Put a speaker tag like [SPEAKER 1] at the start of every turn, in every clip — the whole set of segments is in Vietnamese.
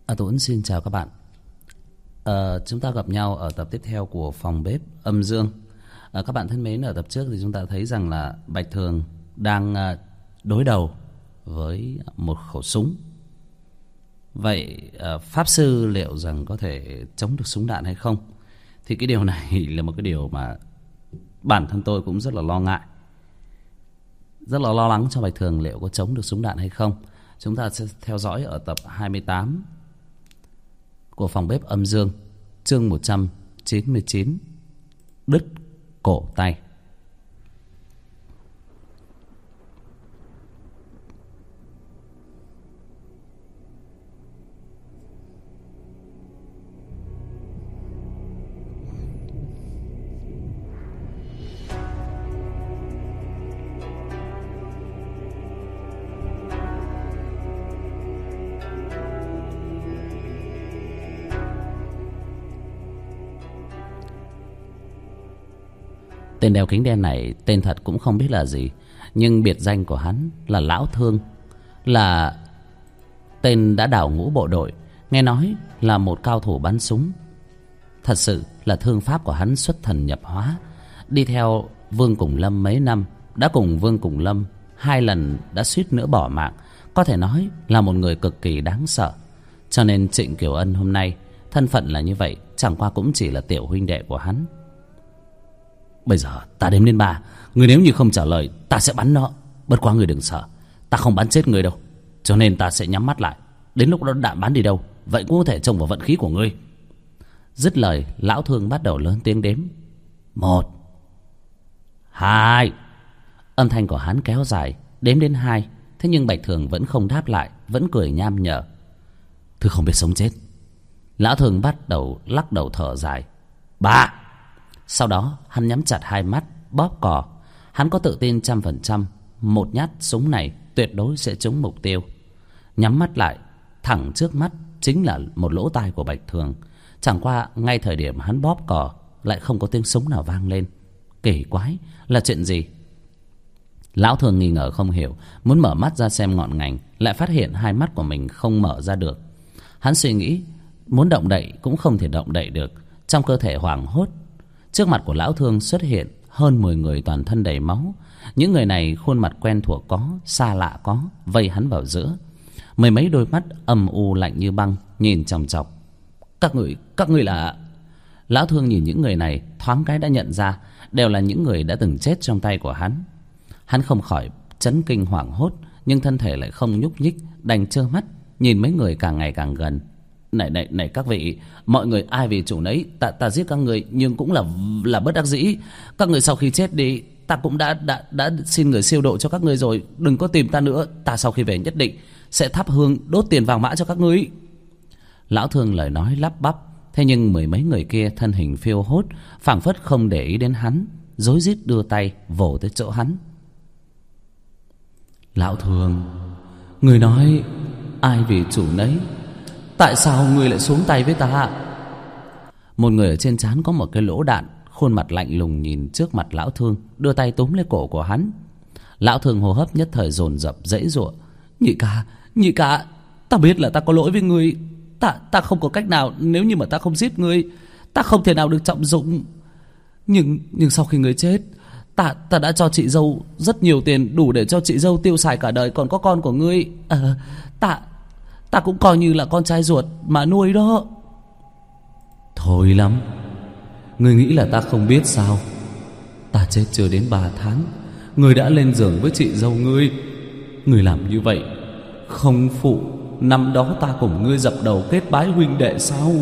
[SPEAKER 1] Tuấn xin chào các bạn. Chúng ta gặp nhau ở tập tiếp theo của Phòng Bếp Âm Dương. Các bạn thân mến, ở tập trước thì chúng ta thấy rằng là Bạch Thường đang đối đầu với một khẩu súng. Vậy Pháp Sư liệu rằng có thể chống được súng đạn hay không? Thì cái điều này là một cái điều mà bản thân tôi cũng rất là lo ngại, rất là lo lắng cho Bạch Thường liệu có chống được súng đạn hay không. Chúng ta sẽ theo dõi ở tập 28 của Phòng Bếp Âm Dương, chương 199, đứt cổ tay. Tên đeo kính đen này tên thật cũng không biết là gì, nhưng biệt danh của hắn là Lão Thương, là tên đã đào ngũ bộ đội, nghe nói là một cao thủ bắn súng. Thật sự là thương pháp của hắn xuất thần nhập hóa. Đi theo Vương Cùng Lâm mấy năm, đã cùng Vương Cùng Lâm 2 lần đã suýt nữa bỏ mạng, có thể nói là một người cực kỳ đáng sợ. Cho nên Trịnh Kiều Ân hôm nay thân phận là như vậy, chẳng qua cũng chỉ là tiểu huynh đệ của hắn. Bây giờ ta đếm đến 3, người nếu như không trả lời ta sẽ bắn nó. Bất quá người đừng sợ, ta không bắn chết người đâu, cho nên ta sẽ nhắm mắt lại. Đến lúc đó đạn bắn đi đâu, vậy cũng có thể trông vào vận khí của ngươi. Dứt lời, Lão Thương bắt đầu lớn tiếng đếm. 1, 2. Âm thanh của hắn kéo dài, đếm đến 2. Thế nhưng Bạch Thường vẫn không đáp lại, vẫn cười nham nhở. Thứ không biết sống chết. Lão Thường bắt đầu lắc đầu thở dài. 3. Sau đó hắn nhắm chặt hai mắt, bóp cò. Hắn có tự tin 100% một nhát súng này tuyệt đối sẽ trúng mục tiêu. Nhắm mắt lại, thẳng trước mắt chính là một lỗ tai của Bạch Thường. Chẳng qua ngay thời điểm hắn bóp cò lại không có tiếng súng nào vang lên. Kỳ quái, là chuyện gì? Lão Thường nghi ngờ không hiểu, muốn mở mắt ra xem ngọn ngành, lại phát hiện hai mắt của mình không mở ra được. Hắn suy nghĩ, muốn động đậy cũng không thể động đậy được. Trong cơ thể hoảng hốt, trước mặt của Lão Thương xuất hiện hơn 10 người toàn thân đầy máu. Những người này khuôn mặt quen thuộc có, xa lạ có, vây hắn vào giữa. Mười mấy đôi mắt âm u lạnh như băng nhìn chòng chọc. Các người là... Lão Thương nhìn những người này, thoáng cái đã nhận ra đều là những người đã từng chết trong tay của hắn. Hắn không khỏi chấn kinh hoảng hốt, nhưng thân thể lại không nhúc nhích, đành trơ mắt nhìn mấy người càng ngày càng gần. Này các vị, mọi người ai vì chủ nấy, ta giết các người nhưng cũng là bất đắc dĩ. Các người sau khi chết đi, ta cũng đã xin người siêu độ cho các ngươi rồi, đừng có tìm ta nữa. Ta sau khi về nhất định sẽ thắp hương đốt tiền vàng mã cho các ngươi. Lão Thương lời nói lắp bắp, thế nhưng mười mấy người kia thân hình phiêu hốt, phảng phất không để ý đến hắn, rối rít đưa tay vồ tới chỗ hắn. Lão Thương, người nói ai vì chủ nấy, tại sao ngươi lại xuống tay với ta? Một người ở trên trán có một cái lỗ đạn, khuôn mặt lạnh lùng nhìn trước mặt Lão Thương, đưa tay túm lấy cổ của hắn. Lão Thương hô hấp nhất thời dồn dập giãy giụa. Nhị ca, ta biết là ta có lỗi với ngươi. Ta không có cách nào, nếu như mà ta không giết ngươi, ta không thể nào được trọng dụng. Nhưng sau khi ngươi chết, ta đã cho chị dâu rất nhiều tiền, đủ để cho chị dâu tiêu xài cả đời, còn có con của ngươi. Ta cũng coi như là con trai ruột mà nuôi đó. Thôi lắm, ngươi nghĩ là ta không biết sao? Ta chết chưa đến 3 tháng, ngươi đã lên giường với chị dâu ngươi. Ngươi làm như vậy không phụ năm đó ta cùng ngươi dập đầu kết bái huynh đệ sao?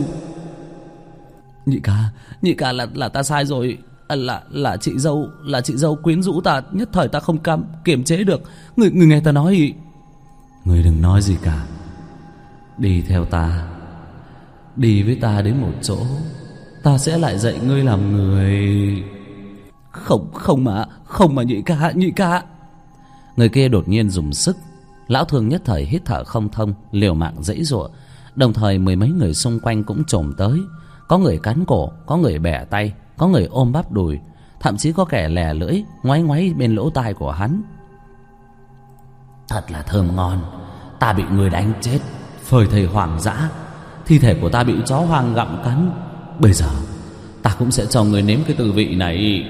[SPEAKER 1] Nhị ca là ta sai rồi. Là chị dâu quyến rũ ta, nhất thời ta không kiềm chế được. Người nghe ta nói. Ngươi đừng nói gì cả, đi theo ta, đi với ta đến một chỗ, ta sẽ lại dạy ngươi làm người. Không mà nhị ca. Người kia đột nhiên dùng sức. Lão Thương nhất thời hít thở không thông, liều mạng giãy giụa. Đồng thời mười mấy người xung quanh cũng chồm tới. Có người cắn cổ, có người bẻ tay, có người ôm bắp đùi, thậm chí có kẻ lè lưỡi ngoáy ngoáy bên lỗ tai của hắn. Thật là thơm ngon, ta bị người đánh chết, phơi thây hoang dã, Thi thể của ta bị chó hoang gặm cắn. Bây giờ ta cũng sẽ cho người nếm cái tư vị này.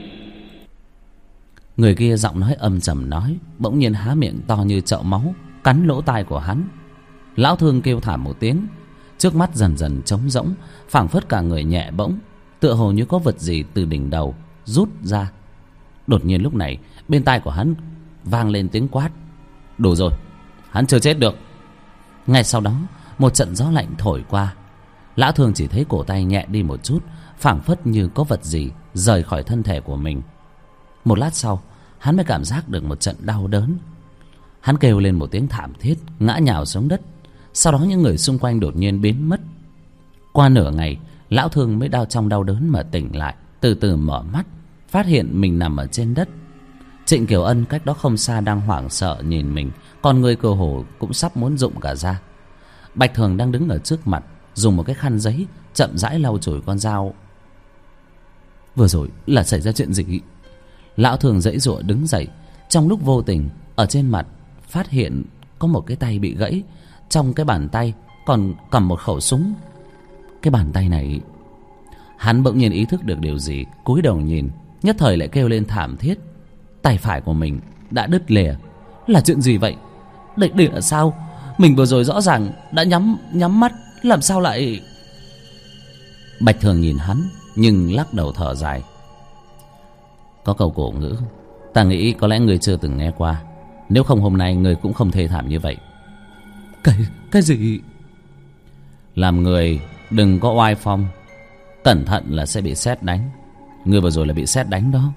[SPEAKER 1] Người kia giọng nói âm trầm nói, bỗng nhiên há miệng to như chậu máu, cắn lỗ tai của hắn. Lão Thương kêu thảm một tiếng, trước mắt dần dần trống rỗng, phảng phất cả người nhẹ bỗng, tựa hồ như có vật gì từ đỉnh đầu rút ra. Đột nhiên lúc này bên tai của hắn vang lên tiếng quát: đủ rồi, hắn chưa chết được. Ngay sau đó một trận gió lạnh thổi qua. Lão Thương chỉ thấy cổ tay nhẹ đi một chút, phảng phất như có vật gì rời khỏi thân thể của mình. Một lát sau hắn mới cảm giác được một trận đau đớn. Hắn kêu lên một tiếng thảm thiết, ngã nhào xuống đất. Sau đó những người xung quanh đột nhiên biến mất. Qua nửa ngày, Lão Thương mới trong đau đớn mà tỉnh lại, từ từ mở mắt, phát hiện mình nằm ở trên đất. Trịnh Kiều Ân cách đó không xa đang hoảng sợ nhìn mình, con người cơ hồ cũng sắp muốn rụng cả ra. Bạch Thường đang đứng ở trước mặt, dùng một cái khăn giấy chậm rãi lau chùi con dao. Vừa rồi là xảy ra chuyện gì? Lão Thường giãy giụa đứng dậy, trong lúc vô tình ở trên mặt phát hiện có một cái tay bị gãy, trong cái bàn tay còn cầm một khẩu súng. Cái bàn tay này... Hắn bỗng nhiên ý thức được điều gì, cúi đầu nhìn, nhất thời lại kêu lên thảm thiết. Tay phải của mình đã đứt lìa. Là chuyện gì vậy? Đây là sao? Mình vừa rồi rõ ràng đã nhắm mắt, làm sao lại... Bạch Thường nhìn hắn nhưng lắc đầu thở dài. Có câu cổ ngữ, ta nghĩ có lẽ người chưa từng nghe qua. Nếu không hôm nay người cũng không thê thảm như vậy. Cái gì? Làm người đừng có oai phong, cẩn thận là sẽ bị sét đánh. Người vừa rồi là bị sét đánh đó.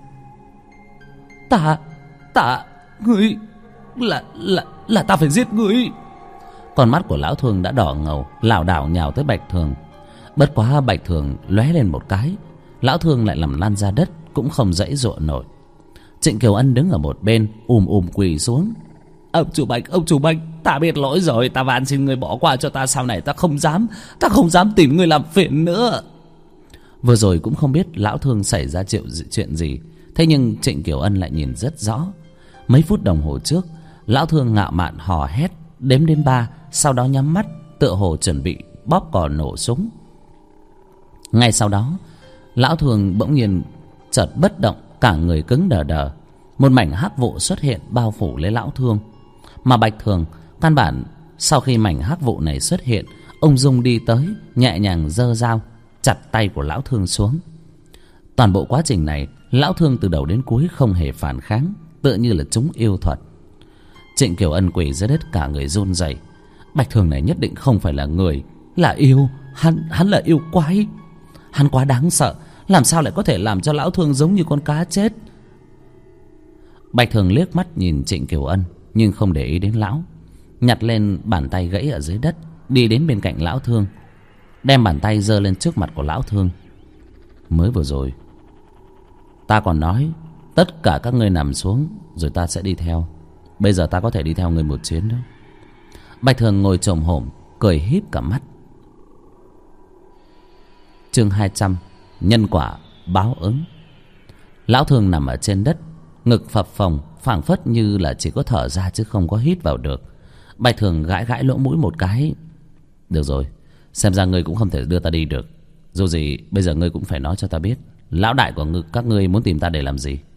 [SPEAKER 1] Ngươi là ta phải giết ngươi. Con mắt của Lão Thương đã đỏ ngầu, lảo đảo nhào tới Bạch Thường. Bất quá Bạch Thường lóe lên một cái, Lão Thương lại nằm lăn ra đất, cũng không giãy giụa nổi. Trịnh Kiều Ân đứng ở một bên quỳ xuống. Ông chủ Bạch, ta biết lỗi rồi, ta van xin người bỏ qua cho ta, sau này ta không dám tìm người làm phiền nữa. Vừa rồi cũng không biết Lão Thương xảy ra chuyện gì, thế nhưng Trịnh Kiều Ân lại nhìn rất rõ. Mấy phút đồng hồ trước, Lão Thương ngạo mạn hò hét đếm đến 3, sau đó nhắm mắt, tựa hồ chuẩn bị bóp cò nổ súng. Ngay sau đó, Lão Thương bỗng nhiên chợt bất động, cả người cứng đờ đờ. Một mảnh hắc vụ xuất hiện bao phủ lấy Lão Thương. Mà Bạch Thường căn bản sau khi mảnh hắc vụ này xuất hiện, ông dung đi tới, nhẹ nhàng giơ dao chặt tay của Lão Thương xuống. Toàn bộ quá trình này, Lão Thương từ đầu đến cuối không hề phản kháng, tựa như là chúng yêu thuật. Trịnh Kiều Ân quỳ dưới đất, cả người run rẩy. Bạch Thường này nhất định không phải là người, là yêu. Hắn là yêu quái. Hắn quá đáng sợ, làm sao lại có thể làm cho Lão Thương giống như con cá chết. Bạch Thường liếc mắt nhìn Trịnh Kiều Ân, nhưng không để ý đến lão. Nhặt lên bàn tay gãy ở dưới đất, đi đến bên cạnh Lão Thương, đem bàn tay giơ lên trước mặt của Lão Thương. Mới vừa rồi ta còn nói tất cả các ngươi nằm xuống rồi ta sẽ đi theo. Bây giờ ta có thể đi theo người một chuyến đó. Bạch Thường ngồi chồm hổm, cười híp cả mắt. Chương 200, nhân quả báo ứng. Lão Thương nằm ở trên đất, ngực phập phồng, phảng phất như là chỉ có thở ra chứ không có hít vào được. Bạch Thường gãi lỗ mũi một cái. Được rồi, xem ra ngươi cũng không thể đưa ta đi được. Dù gì bây giờ ngươi cũng phải nói cho ta biết, lão đại của các ngươi muốn tìm ta để làm gì?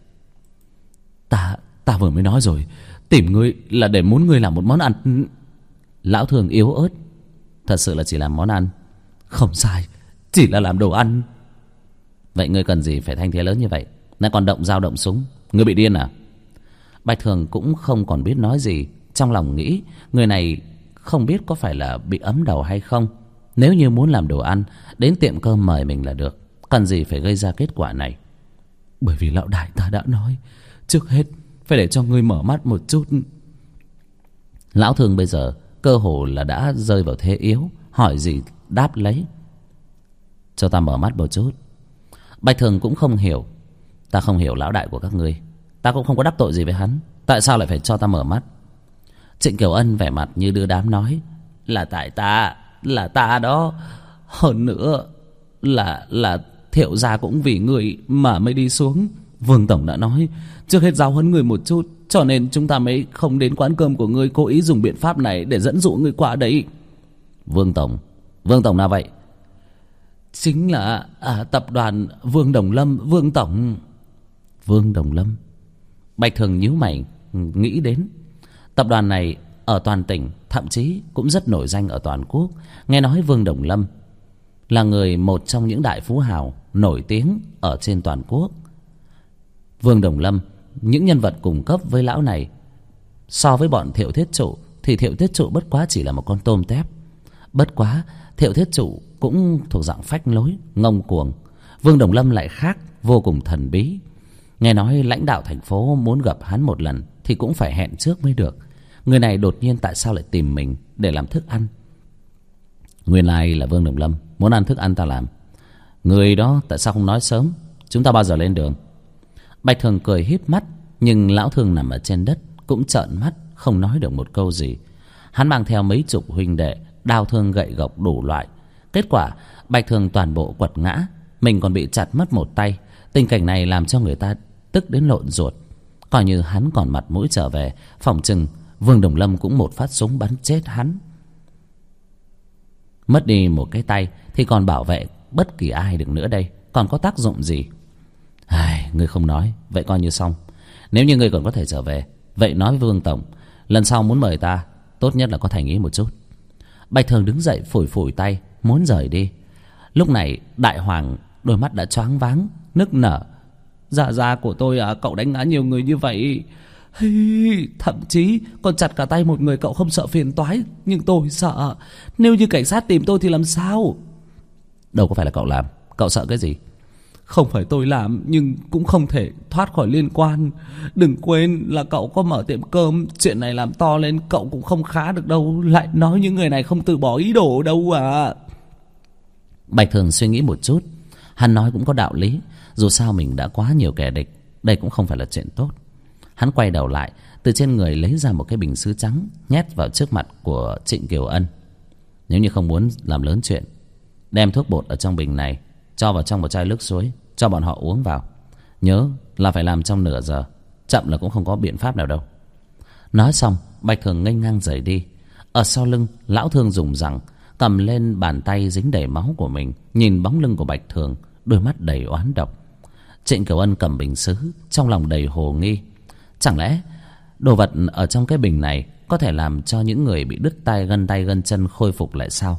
[SPEAKER 1] Ta vừa mới nói rồi, tìm ngươi là để muốn ngươi làm một món ăn. Lão Thường yếu ớt. Thật sự là chỉ làm món ăn? Không sai, chỉ là làm đồ ăn. Vậy ngươi cần gì phải thanh thế lớn như vậy, lại còn động dao động súng? Ngươi bị điên à? Bạch Thường cũng không còn biết nói gì. Trong lòng nghĩ, người này không biết có phải là bị ấm đầu hay không. Nếu như muốn làm đồ ăn, đến tiệm cơm mời mình là được, cần gì phải gây ra kết quả này. Bởi vì lão đại ta đã nói, trước hết phải để cho ngươi mở mắt một chút. Lão Thương bây giờ cơ hồ là đã rơi vào thế yếu, hỏi gì đáp lấy. Cho ta mở mắt một chút. Bạch Thường cũng không hiểu. Ta không hiểu lão đại của các ngươi, ta cũng không có đắc tội gì với hắn, tại sao lại phải cho ta mở mắt? Trịnh Kiều Ân vẻ mặt như đưa đám nói. Là tại ta, là ta đó. Hơn nữa là Thiệu gia cũng vì người mà mới đi xuống. Vương tổng đã nói trước hết giáo huấn người một chút, cho nên chúng ta mới không đến quán cơm của ngươi, cố ý dùng biện pháp này để dẫn dụ người qua đấy. Vương tổng, Vương tổng nào vậy? Chính là tập đoàn Vương Đồng Lâm, Vương tổng. Vương Đồng Lâm. Bạch Thường nhíu mày nghĩ đến tập đoàn này ở toàn tỉnh, thậm chí cũng rất nổi danh ở toàn quốc. Nghe nói Vương Đồng Lâm là một trong những đại phú hào nổi tiếng ở trên toàn quốc. Vương Đồng Lâm, những nhân vật cùng cấp với lão này, so với bọn Thiệu Thiết Trụ thì Thiệu Thiết Trụ bất quá chỉ là một con tôm tép. Bất quá Thiệu Thiết Trụ cũng thuộc dạng phách lối, ngông cuồng. Vương Đồng Lâm lại khác, vô cùng thần bí. Nghe nói lãnh đạo thành phố muốn gặp hắn một lần thì cũng phải hẹn trước mới được. Người này đột nhiên tại sao lại tìm mình để làm thức ăn? Nguyên lai là Vương Đồng Lâm muốn ăn thức ăn ta làm. Người đó tại sao không nói sớm? Chúng ta bao giờ lên đường? Bạch Thường cười híp mắt, nhưng lão Thương nằm ở trên đất cũng trợn mắt, không nói được một câu gì. Hắn mang theo mấy chục huynh đệ, đao thương gậy gộc đủ loại. Kết quả Bạch Thường toàn bộ quật ngã, mình còn bị chặt mất một tay. Tình cảnh này làm cho người ta tức đến lộn ruột. Coi như hắn còn mặt mũi trở về, phỏng chừng Vương Đồng Lâm cũng một phát súng bắn chết hắn. Mất đi một cái tay thì còn bảo vệ bất kỳ ai được nữa đây, còn có tác dụng gì? Ngươi không nói, vậy coi như xong. Nếu như ngươi còn có thể trở về, vậy nói với Vương tổng, lần sau muốn mời ta, tốt nhất là có thành ý một chút. Bạch Thường đứng dậy phủi phủi tay, muốn rời đi. Lúc này Đại Hoàng đôi mắt đã choáng váng, nức nở. Dạ của tôi cậu đánh ngã nhiều người như vậy, thậm chí còn chặt cả tay một người, cậu không sợ phiền toái. Nhưng tôi sợ, nếu như cảnh sát tìm tôi thì làm sao? Đâu có phải là cậu làm, cậu sợ cái gì? Không phải tôi làm, nhưng cũng không thể thoát khỏi liên quan. Đừng quên là cậu có mở tiệm cơm, chuyện này làm to lên cậu cũng không khá được đâu. Lại nói những người này không từ bỏ ý đồ đâu à. Bạch Thường suy nghĩ một chút, hắn nói cũng có đạo lý. Dù sao mình đã quá nhiều kẻ địch, đây cũng không phải là chuyện tốt. Hắn quay đầu lại, từ trên người lấy ra một cái bình sứ trắng, nhét vào trước mặt của Trịnh Kiều Ân. Nếu như không muốn làm lớn chuyện, đem thuốc bột ở trong bình này cho vào trong một chai nước suối, cho bọn họ uống vào. Nhớ là phải làm trong nửa giờ, chậm là cũng không có biện pháp nào đâu. Nói xong Bạch Thường nghênh ngang rời đi. Ở sau lưng lão Thương dùng rằng cầm lên bàn tay dính đầy máu của mình, nhìn bóng lưng của Bạch Thường, đôi mắt đầy oán độc. Trịnh Kiều Ân cầm bình sứ, trong lòng đầy hồ nghi. Chẳng lẽ đồ vật ở trong cái bình này có thể làm cho những người bị đứt tay gân chân khôi phục lại sao?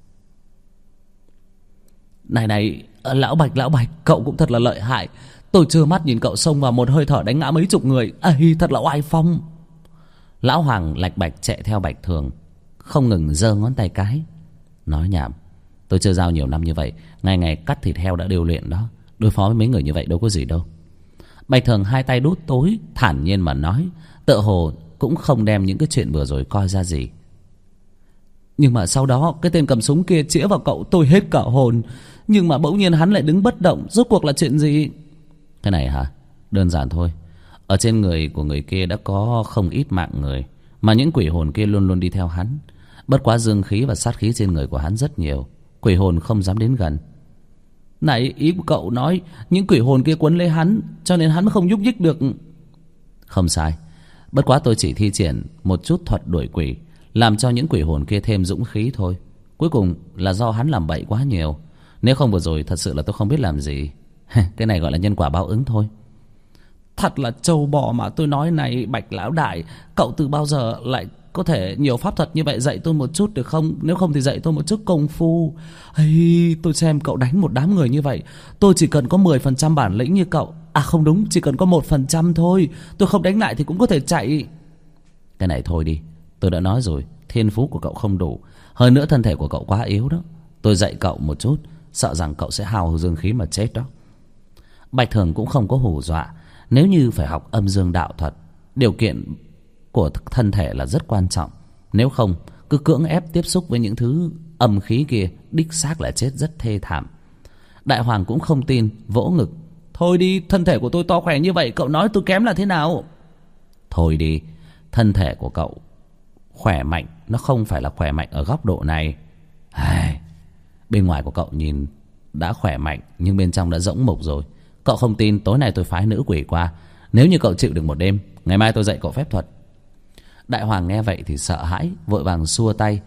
[SPEAKER 1] Này, lão Bạch, cậu cũng thật là lợi hại. Tôi trơ mắt nhìn cậu xông vào một hơi thở đánh ngã mấy chục người. Thật là oai phong. Lão Hoàng lạch bạch chạy theo Bạch Thường, không ngừng giơ ngón tay cái. Nói nhảm, tôi chưa giao nhiều năm như vậy, ngày ngày cắt thịt heo đã điều luyện đó. Đối phó với mấy người như vậy đâu có gì đâu. Bạch Thường hai tay đút tối, thản nhiên mà nói, tựa hồ cũng không đem những cái chuyện vừa rồi coi ra gì. Nhưng mà sau đó cái tên cầm súng kia chĩa vào cậu, tôi hết cả hồn. Nhưng mà bỗng nhiên hắn lại đứng bất động. Rốt cuộc là chuyện gì? Cái này hả? Đơn giản thôi. Ở trên người của người kia đã có không ít mạng người, mà những quỷ hồn kia luôn luôn đi theo hắn. Bất quá dương khí và sát khí trên người của hắn rất nhiều, quỷ hồn không dám đến gần. Này, ý của cậu nói những quỷ hồn kia quấn lấy hắn, cho nên hắn không nhúc nhích được. Không sai. Bất quá tôi chỉ thi triển một chút thuật đuổi quỷ, làm cho những quỷ hồn kia thêm dũng khí thôi. Cuối cùng là do hắn làm bậy quá nhiều. Nếu không vừa rồi thật sự là tôi không biết làm gì. Cái này gọi là nhân quả báo ứng thôi. Thật là trâu bò mà tôi nói. Này Bạch lão đại, cậu từ bao giờ lại có thể nhiều pháp thuật như vậy, dạy tôi một chút được không? Nếu không thì dạy tôi một chút công phu. Tôi xem cậu đánh một đám người như vậy, tôi chỉ cần có 10% bản lĩnh như cậu. Không đúng, chỉ cần có 1% thôi. Tôi không đánh lại thì cũng có thể chạy. Cái này thôi đi, tôi đã nói rồi, thiên phú của cậu không đủ. Hơn nữa thân thể của cậu quá yếu đó. Tôi dạy cậu một chút, sợ rằng cậu sẽ hao dương khí mà chết đó. Bạch Thường cũng không có hù dọa. Nếu như phải học âm dương đạo thuật, điều kiện của thân thể là rất quan trọng. Nếu không, cứ cưỡng ép tiếp xúc với những thứ âm khí kia, đích xác là chết rất thê thảm. Đại Hoàng cũng không tin, vỗ ngực. Thôi đi, thân thể của tôi to khỏe như vậy, cậu nói tôi kém là thế nào? Thôi đi, thân thể của cậu khỏe mạnh, nó không phải là khỏe mạnh ở góc độ này. Bên ngoài của cậu nhìn đã khỏe mạnh, nhưng bên trong đã rỗng mục rồi. Cậu không tin, tối nay tôi phái nữ quỷ qua. Nếu như cậu chịu được một đêm, ngày mai tôi dạy cậu phép thuật. Đại Hoàng nghe vậy thì sợ hãi, vội vàng xua tay.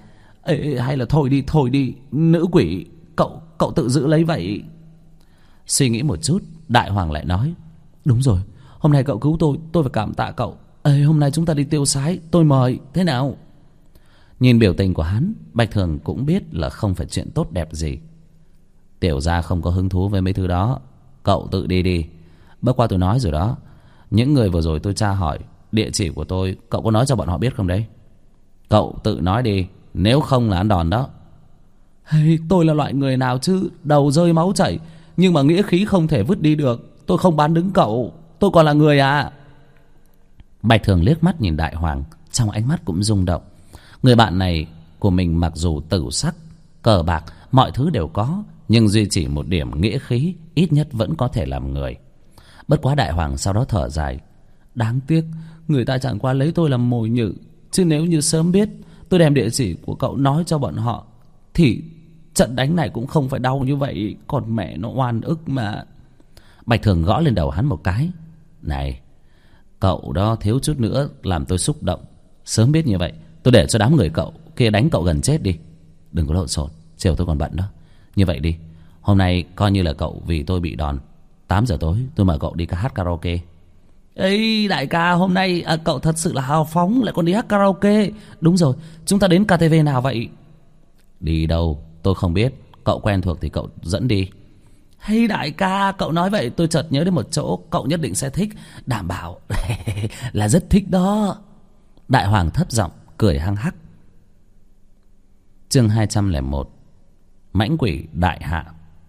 [SPEAKER 2] Ê, hay là thôi đi, nữ quỷ, cậu tự giữ lấy vậy.
[SPEAKER 1] Suy nghĩ một chút, Đại Hoàng lại nói:
[SPEAKER 2] Đúng rồi, hôm nay cậu cứu tôi phải cảm tạ cậu. Ê, hôm nay chúng ta đi tiêu sái, tôi mời, thế nào?
[SPEAKER 1] Nhìn biểu tình của hắn, Bạch Thường cũng biết là không phải chuyện tốt đẹp gì. Tiểu gia không có hứng thú với mấy thứ đó, cậu tự đi đi. Bất qua tôi nói rồi đó, những người vừa rồi tôi tra hỏi địa chỉ của tôi, cậu có nói cho bọn họ biết không đấy? Cậu tự nói đi, nếu không là ăn đòn đó.
[SPEAKER 2] Hey, tôi là loại người nào chứ, đầu rơi máu chảy, nhưng mà nghĩa khí không thể vứt đi được. Tôi không bán đứng cậu, tôi còn là người à.
[SPEAKER 1] Bạch Thường liếc mắt nhìn Đại Hoàng, trong ánh mắt cũng rung động. Người bạn này của mình mặc dù tử sắc, cờ bạc, mọi thứ đều có, nhưng duy chỉ một điểm nghĩa khí ít nhất vẫn có thể làm người. Bất quá Đại Hoàng sau đó thở dài:
[SPEAKER 2] Đáng tiếc, người ta chẳng qua lấy tôi làm mồi nhử, chứ nếu như sớm biết tôi đem địa chỉ của cậu nói cho bọn họ thì trận đánh này cũng không phải đau như vậy. Còn mẹ nó oan ức mà.
[SPEAKER 1] Bạch Thường gõ lên đầu hắn một cái: Này, cậu đó thiếu chút nữa làm tôi xúc động. Sớm biết như vậy tôi để cho đám người cậu kia đánh cậu gần chết đi. Đừng có lộn xộn, chiều tôi còn bận đó. Như vậy đi, hôm nay coi như là cậu vì tôi bị đòn. 8 giờ tối tôi mời cậu đi hát karaoke.
[SPEAKER 2] Ê đại ca, hôm nay cậu thật sự là hào phóng, lại còn đi hát karaoke. Đúng rồi, chúng ta đến KTV nào vậy?
[SPEAKER 1] Đi đâu tôi không biết, cậu quen thuộc thì cậu dẫn đi.
[SPEAKER 2] Hey đại ca, cậu nói vậy tôi chợt nhớ đến một chỗ cậu nhất định sẽ thích, đảm bảo là rất thích đó.
[SPEAKER 1] Đại Hoàng thấp giọng cười hăng hắc. Chương 201: Mãnh quỷ đại hạ.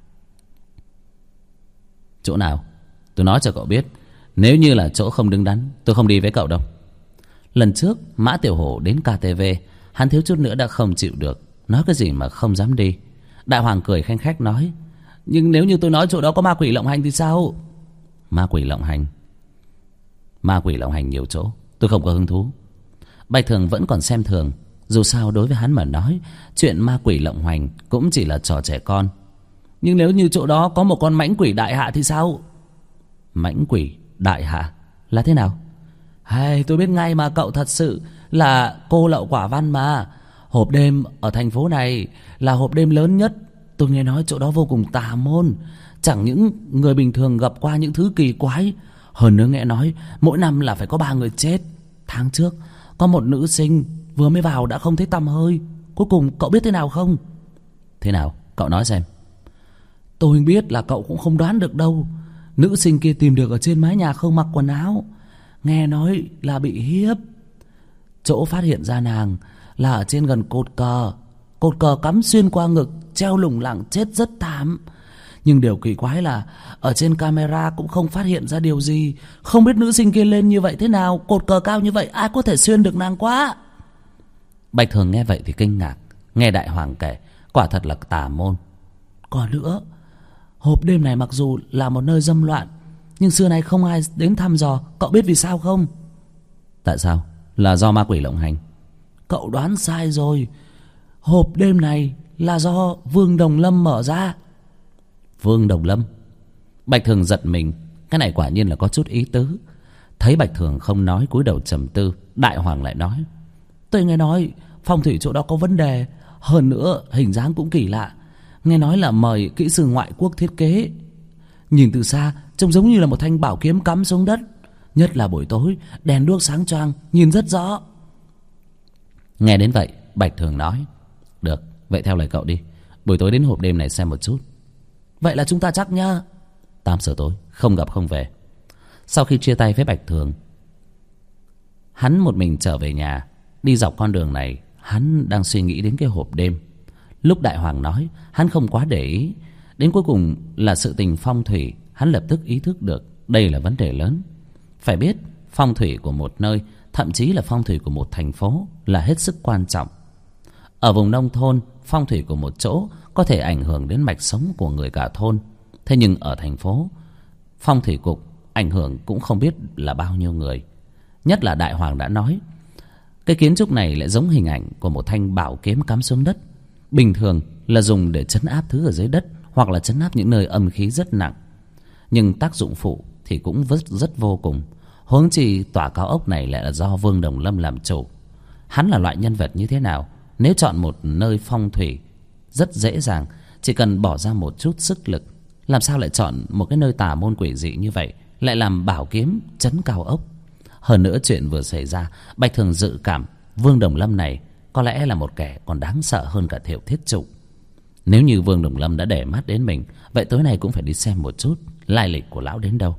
[SPEAKER 1] Chỗ nào? Tôi nói cho cậu biết, nếu như là chỗ không đứng đắn, tôi không đi với cậu đâu. Lần trước Mã Tiểu Hổ đến KTV, hắn thiếu chút nữa đã không chịu được, nói cái gì mà không dám đi. Đại Hoàng cười khanh khách nói:
[SPEAKER 2] Nhưng nếu như tôi nói chỗ đó có ma quỷ lộng hành thì sao?
[SPEAKER 1] Ma quỷ lộng hành? Ma quỷ lộng hành nhiều chỗ, tôi không có hứng thú. Bạch Thường vẫn còn xem thường. Dù sao đối với hắn mà nói, chuyện ma quỷ lộng hành cũng chỉ là trò trẻ con.
[SPEAKER 2] Nhưng nếu như chỗ đó có một con mãnh quỷ đại hạ thì sao?
[SPEAKER 1] Mãnh quỷ đại hạ là thế nào?
[SPEAKER 2] Hay, tôi biết ngay mà, cậu thật sự là cô lậu quả văn mà. Hộp đêm ở thành phố này là hộp đêm lớn nhất. Tôi nghe nói chỗ đó vô cùng tà môn, chẳng những người bình thường gặp qua những thứ kỳ quái, hơn nữa nghe nói mỗi năm là phải có 3 người chết. Tháng trước có một nữ sinh vừa mới vào đã không thấy tăm hơi. Cuối cùng cậu biết thế nào không?
[SPEAKER 1] Thế nào? Cậu nói xem.
[SPEAKER 2] Tôi biết là cậu cũng không đoán được đâu. Nữ sinh kia tìm được ở trên mái nhà không mặc quần áo, nghe nói là bị hiếp. Chỗ phát hiện ra nàng là ở trên gần cột cờ. Cột cờ cắm xuyên qua ngực, treo lủng lẳng chết rất thảm. Nhưng điều kỳ quái là ở trên camera cũng không phát hiện ra điều gì. Không biết nữ sinh kia lên như vậy thế nào, cột cờ cao như vậy ai có thể xuyên được nàng quá.
[SPEAKER 1] Bạch Thường nghe vậy thì kinh ngạc. Nghe Đại Hoàng kể, quả thật là tà môn.
[SPEAKER 2] Còn nữa, hộp đêm này mặc dù là một nơi dâm loạn, nhưng xưa nay không ai đến thăm dò. Cậu biết vì sao không?
[SPEAKER 1] Tại sao? Là do ma quỷ lộng hành?
[SPEAKER 2] Cậu đoán sai rồi. Hộp đêm này là do Vương Đồng Lâm mở ra.
[SPEAKER 1] Vương Đồng Lâm? Bạch Thường giật mình. Cái này quả nhiên là có chút ý tứ. Thấy Bạch Thường không nói, cúi đầu trầm tư, Đại Hoàng lại nói:
[SPEAKER 2] Tôi nghe nói phong thủy chỗ đó có vấn đề. Hơn nữa hình dáng cũng kỳ lạ. Nghe nói là mời kỹ sư ngoại quốc thiết kế. Nhìn từ xa trông giống như là một thanh bảo kiếm cắm xuống đất. Nhất là buổi tối đèn đuốc sáng choang, nhìn rất rõ.
[SPEAKER 1] Nghe đến vậy, Bạch Thường nói: Được, vậy theo lời cậu đi. Buổi tối đến hộp đêm này xem một chút.
[SPEAKER 2] Vậy là chúng ta chắc nhá.
[SPEAKER 1] 8 giờ tối, không gặp không về. Sau khi chia tay với Bạch Thường, hắn một mình trở về nhà. Đi dọc con đường này, hắn đang suy nghĩ đến cái hộp đêm. Lúc Đại Hoàng nói, hắn không quá để ý. Đến cuối cùng là sự tình phong thủy, hắn lập tức ý thức được đây là vấn đề lớn. Phải biết, phong thủy của một nơi, thậm chí là phong thủy của một thành phố là hết sức quan trọng. Ở vùng nông thôn, phong thủy của một chỗ có thể ảnh hưởng đến mạch sống của người cả thôn. Thế nhưng ở thành phố, phong thủy cục ảnh hưởng cũng không biết là bao nhiêu người. Nhất là Đại Hoàng đã nói, cái kiến trúc này lại giống hình ảnh của một thanh bảo kiếm cắm xuống đất. Bình thường là dùng để trấn áp thứ ở dưới đất, hoặc là trấn áp những nơi âm khí rất nặng. Nhưng tác dụng phụ thì cũng rất vô cùng. Huống chi tòa cao ốc này lại là do Vương Đồng Lâm làm chủ. Hắn là loại nhân vật như thế nào, nếu chọn một nơi phong thủy rất dễ dàng, chỉ cần bỏ ra một chút sức lực. Làm sao lại chọn một cái nơi tà môn quỷ dị như vậy, lại làm bảo kiếm trấn cao ốc? Hơn nữa chuyện vừa xảy ra, Bạch Thường dự cảm Vương Đồng Lâm này có lẽ là một kẻ còn đáng sợ hơn cả Thiệu Thiết Trụ. Nếu như Vương Đồng Lâm đã để mắt đến mình, vậy tối nay cũng phải đi xem một chút lai lịch của lão đến đâu.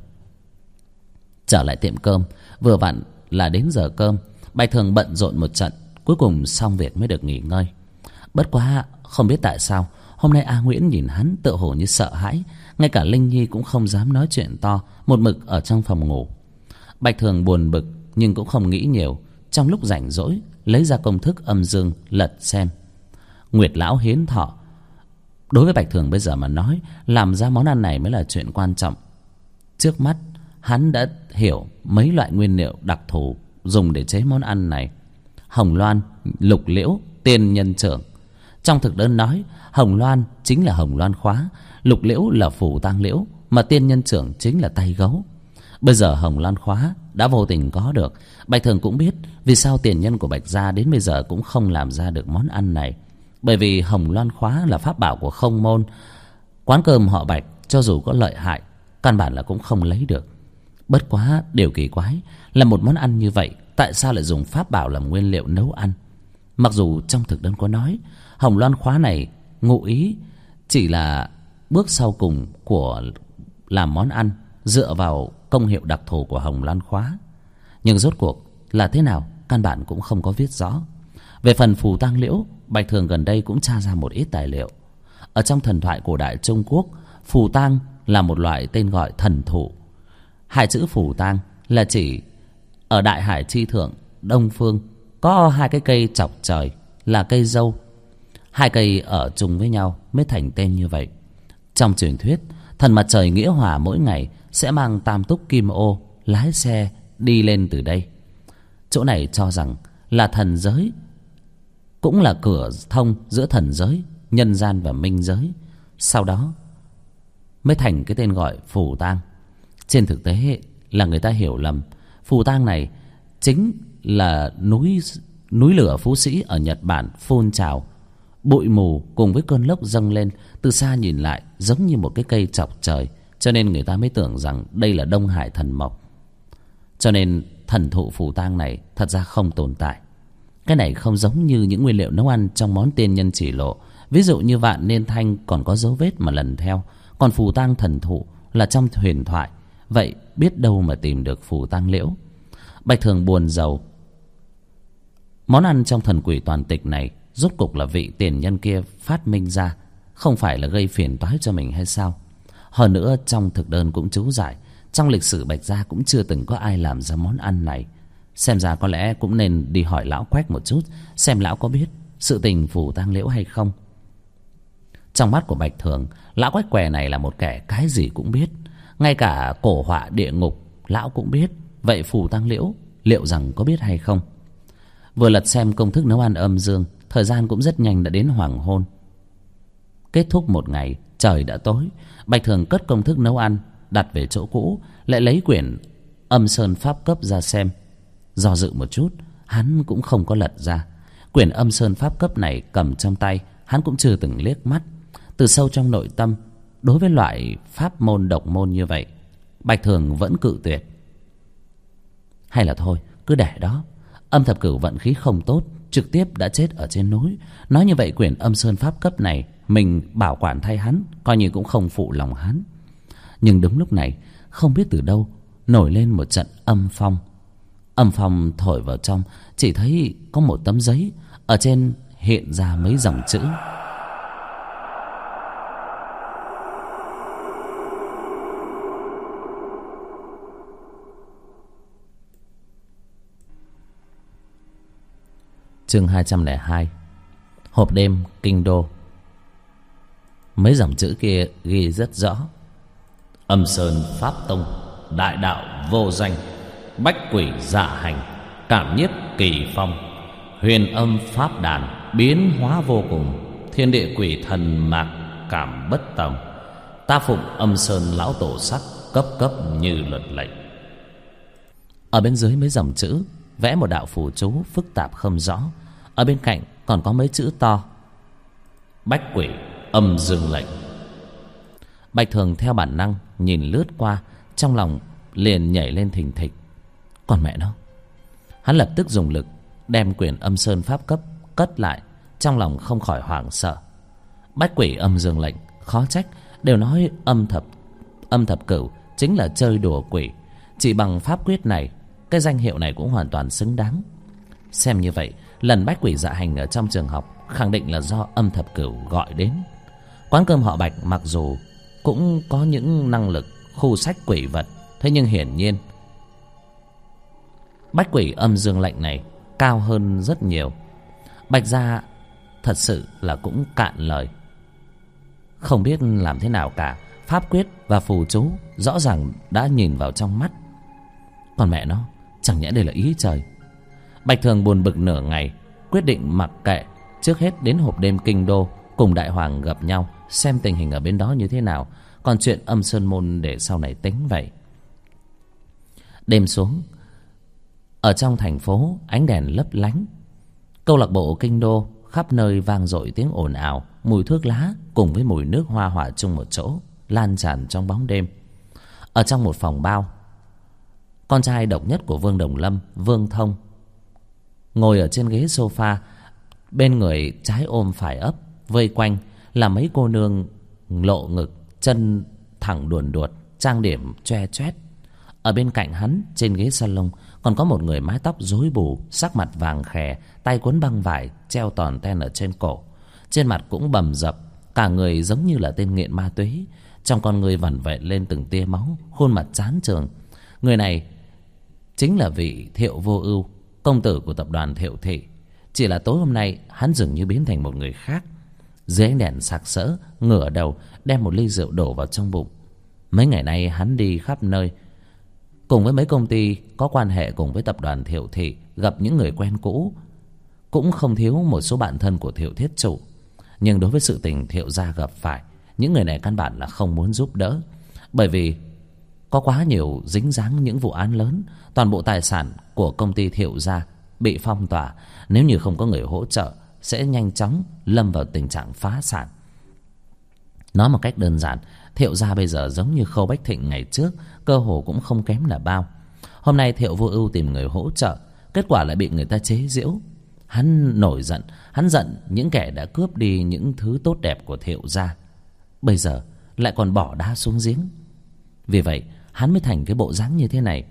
[SPEAKER 1] Trở lại tiệm cơm, vừa vặn là đến giờ cơm. Bạch Thường bận rộn một trận, cuối cùng xong việc mới được nghỉ ngơi. Bất quá không biết tại sao hôm nay A Nguyễn nhìn hắn tựa hồ như sợ hãi, ngay cả Linh Nhi cũng không dám nói chuyện to, một mực ở trong phòng ngủ. Bạch Thường buồn bực nhưng cũng không nghĩ nhiều, trong lúc rảnh rỗi lấy ra công thức âm dương lật xem. Nguyệt lão hiến thọ, đối với Bạch Thường bây giờ mà nói, làm ra món ăn này mới là chuyện quan trọng. Trước mắt hắn đã hiểu mấy loại nguyên liệu đặc thù dùng để chế món ăn này: hồng loan, lục liễu, tiên nhân trưởng. Trong thực đơn nói hồng loan chính là hồng loan khóa, lục liễu là phù tang liễu, mà tiên nhân trưởng chính là tay gấu. Bây giờ hồng loan khóa đã vô tình có được, Bạch Thường cũng biết vì sao tiền nhân của Bạch gia đến bây giờ cũng không làm ra được món ăn này. Bởi vì hồng loan khóa là pháp bảo của không môn, quán cơm họ Bạch cho dù có lợi hại, căn bản là cũng không lấy được. Bất quá điều kỳ quái là một món ăn như vậy, tại sao lại dùng pháp bảo làm nguyên liệu nấu ăn? Mặc dù trong thực đơn có nói hồng loan khóa này ngụ ý chỉ là bước sau cùng của làm món ăn dựa vào công hiệu đặc thù của hồng loan khóa, nhưng rốt cuộc là thế nào căn bản cũng không có viết rõ. Về phần phù tang liễu, Bạch Thường gần đây cũng tra ra một ít tài liệu. Ở trong thần thoại cổ đại Trung Quốc, phù tang là một loại tên gọi thần thụ. Hai chữ phù tang là chỉ ở Đại Hải chi thượng Đông Phương có hai cái cây chọc trời là cây dâu. Hai cây ở chung với nhau mới thành tên như vậy. Trong truyền thuyết, thần mặt trời Nghĩa Hòa mỗi ngày sẽ mang tam túc kim ô lái xe đi lên từ đây. Chỗ này cho rằng là thần giới, cũng là cửa thông giữa thần giới, nhân gian và minh giới. Sau đó mới thành cái tên gọi phù tang. Trên thực tế là người ta hiểu lầm. Phù tang này chính là núi lửa Phú Sĩ ở Nhật Bản phun trào, bụi mù cùng với cơn lốc dâng lên, từ xa nhìn lại giống như một cái cây chọc trời, cho nên người ta mới tưởng rằng đây là Đông Hải thần mộc. Cho nên thần thụ phù tang này thật ra không tồn tại. Cái này không giống như những nguyên liệu nấu ăn trong món tiên nhân chỉ lộ. Ví dụ như vạn niên thanh còn có dấu vết mà lần theo, còn phù tang thần thụ là trong huyền thoại. Vậy biết đâu mà tìm được phù tang liễu? Bạch Thường buồn rầu. Món ăn trong thần quỷ toàn tịch này rốt cục là vị tiền nhân kia phát minh ra, không phải là gây phiền toái cho mình hay sao? Hơn nữa trong thực đơn cũng chú giải, trong lịch sử Bạch gia cũng chưa từng có ai làm ra món ăn này. Xem ra có lẽ cũng nên đi hỏi lão Quách một chút, xem lão có biết sự tình phù tang liễu hay không. Trong mắt của Bạch Thường, lão Quách què này là một kẻ cái gì cũng biết, ngay cả cổ họa địa ngục lão cũng biết. Vậy phù tang liễu liệu rằng có biết hay không? Vừa lật xem công thức nấu ăn âm dương, thời gian cũng rất nhanh đã đến hoàng hôn. Kết thúc một ngày, trời đã tối. Bạch Thường cất công thức nấu ăn đặt về chỗ cũ, lại lấy quyển âm sơn pháp cấp ra xem. Do dự một chút, hắn cũng không có lật ra. Quyển âm sơn pháp cấp này cầm trong tay, hắn cũng chưa từng liếc mắt. Từ sâu trong nội tâm, đối với loại pháp môn độc môn như vậy, Bạch Thường vẫn cự tuyệt. Hay là thôi, cứ để đó. Âm thập cửu vận khí không tốt, trực tiếp đã chết ở trên núi. Nói như vậy quyển âm sơn pháp cấp này mình bảo quản thay hắn, coi như cũng không phụ lòng hắn. Nhưng đúng lúc này, không biết từ đâu nổi lên một trận âm phong. Âm phong thổi vào trong, chỉ thấy có một tấm giấy, ở trên hiện ra mấy dòng chữ. Chương 202. Hộp đêm kinh đô. Mấy dòng chữ kia ghi rất rõ: Âm sơn pháp tông, đại đạo vô danh, bách quỷ dạ hành, cảm nhiếp kỳ phong, huyền âm pháp đàn, biến hóa vô cùng, thiên địa quỷ thần mạc cảm bất tòng, ta phụng âm sơn lão tổ sắc, cấp cấp như luật lệnh. Ở bên dưới mấy dòng chữ vẽ một đạo phù chú phức tạp không rõ. Ở bên cạnh còn có mấy chữ to: Bách quỷ âm dương lệnh. Bạch Thường theo bản năng nhìn lướt qua, trong lòng liền nhảy lên thình thịch. Còn mẹ nó! Hắn lập tức dùng lực đem quyển âm sơn pháp cấp cất lại, trong lòng không khỏi hoảng sợ. Bách quỷ âm dương lệnh, khó trách đều nói âm thập cửu chính là chơi đùa quỷ. Chỉ bằng pháp quyết này, cái danh hiệu này cũng hoàn toàn xứng đáng. Xem như vậy, lần bách quỷ dạ hành ở trong trường học khẳng định là do âm thập cửu gọi đến. Quán cơm họ Bạch mặc dù cũng có những năng lực khu sách quỷ vật, thế nhưng hiển nhiên bách quỷ âm dương lệnh này cao hơn rất nhiều. Bạch gia thật sự là cũng cạn lời, không biết làm thế nào cả. Pháp quyết và phù chú rõ ràng đã nhìn vào trong mắt. Còn mẹ nó, chẳng nhẽ đây là ý trời. Bạch Thường buồn bực nửa ngày, quyết định mặc kệ, trước hết đến hộp đêm kinh đô cùng đại hoàng gặp nhau, xem tình hình ở bên đó như thế nào, còn chuyện âm sơn môn để sau này tính vậy. Đêm xuống, ở trong thành phố ánh đèn lấp lánh. Câu lạc bộ kinh đô khắp nơi vang dội tiếng ồn ào, mùi thuốc lá cùng với mùi nước hoa hòa chung một chỗ, lan tràn trong bóng đêm. Ở trong một phòng bao, con trai độc nhất của Vương Đồng Lâm, Vương Thông, ngồi ở trên ghế sofa, bên người trái ôm phải ấp, vây quanh là mấy cô nương lộ ngực, chân thẳng đuồn đuột, trang điểm choe choét. Ở bên cạnh hắn, trên ghế salon còn có một người mái tóc rối bù, sắc mặt vàng khè, tay cuốn băng vải treo tòn ten ở trên cổ, trên mặt cũng bầm dập, cả người giống như là tên nghiện ma túy, trong con người vằn vện lên từng tia máu, khuôn mặt chán chường. Người này chính là vị Thiệu Vô Ưu, công tử của tập đoàn Thiệu thị. Chỉ là tối hôm nay hắn dường như biến thành một người khác. Dưới ánh đèn sặc sỡ, ngửa đầu đem một ly rượu đổ vào trong bụng. Mấy ngày nay hắn đi khắp nơi, cùng với mấy công ty có quan hệ cùng với tập đoàn Thiệu thị, gặp những người quen cũ, cũng không thiếu một số bạn thân của Thiệu thiết chủ. Nhưng đối với sự tình Thiệu gia gặp phải, những người này căn bản là không muốn giúp đỡ, bởi vì có quá nhiều dính dáng những vụ án lớn. Toàn bộ tài sản của công ty Thiệu gia bị phong tỏa, nếu như không có người hỗ trợ sẽ nhanh chóng lâm vào tình trạng phá sản. Nói một cách đơn giản, Thiệu gia bây giờ giống như Khâu Bách Thịnh ngày trước, cơ hồ cũng không kém là bao. Hôm nay Thiệu Vô Ưu tìm người hỗ trợ, kết quả lại bị người ta chế giễu. Hắn nổi giận, hắn giận những kẻ đã cướp đi những thứ tốt đẹp của Thiệu gia, bây giờ lại còn bỏ đá xuống giếng. Vì vậy hắn mới thành cái bộ dáng như thế này.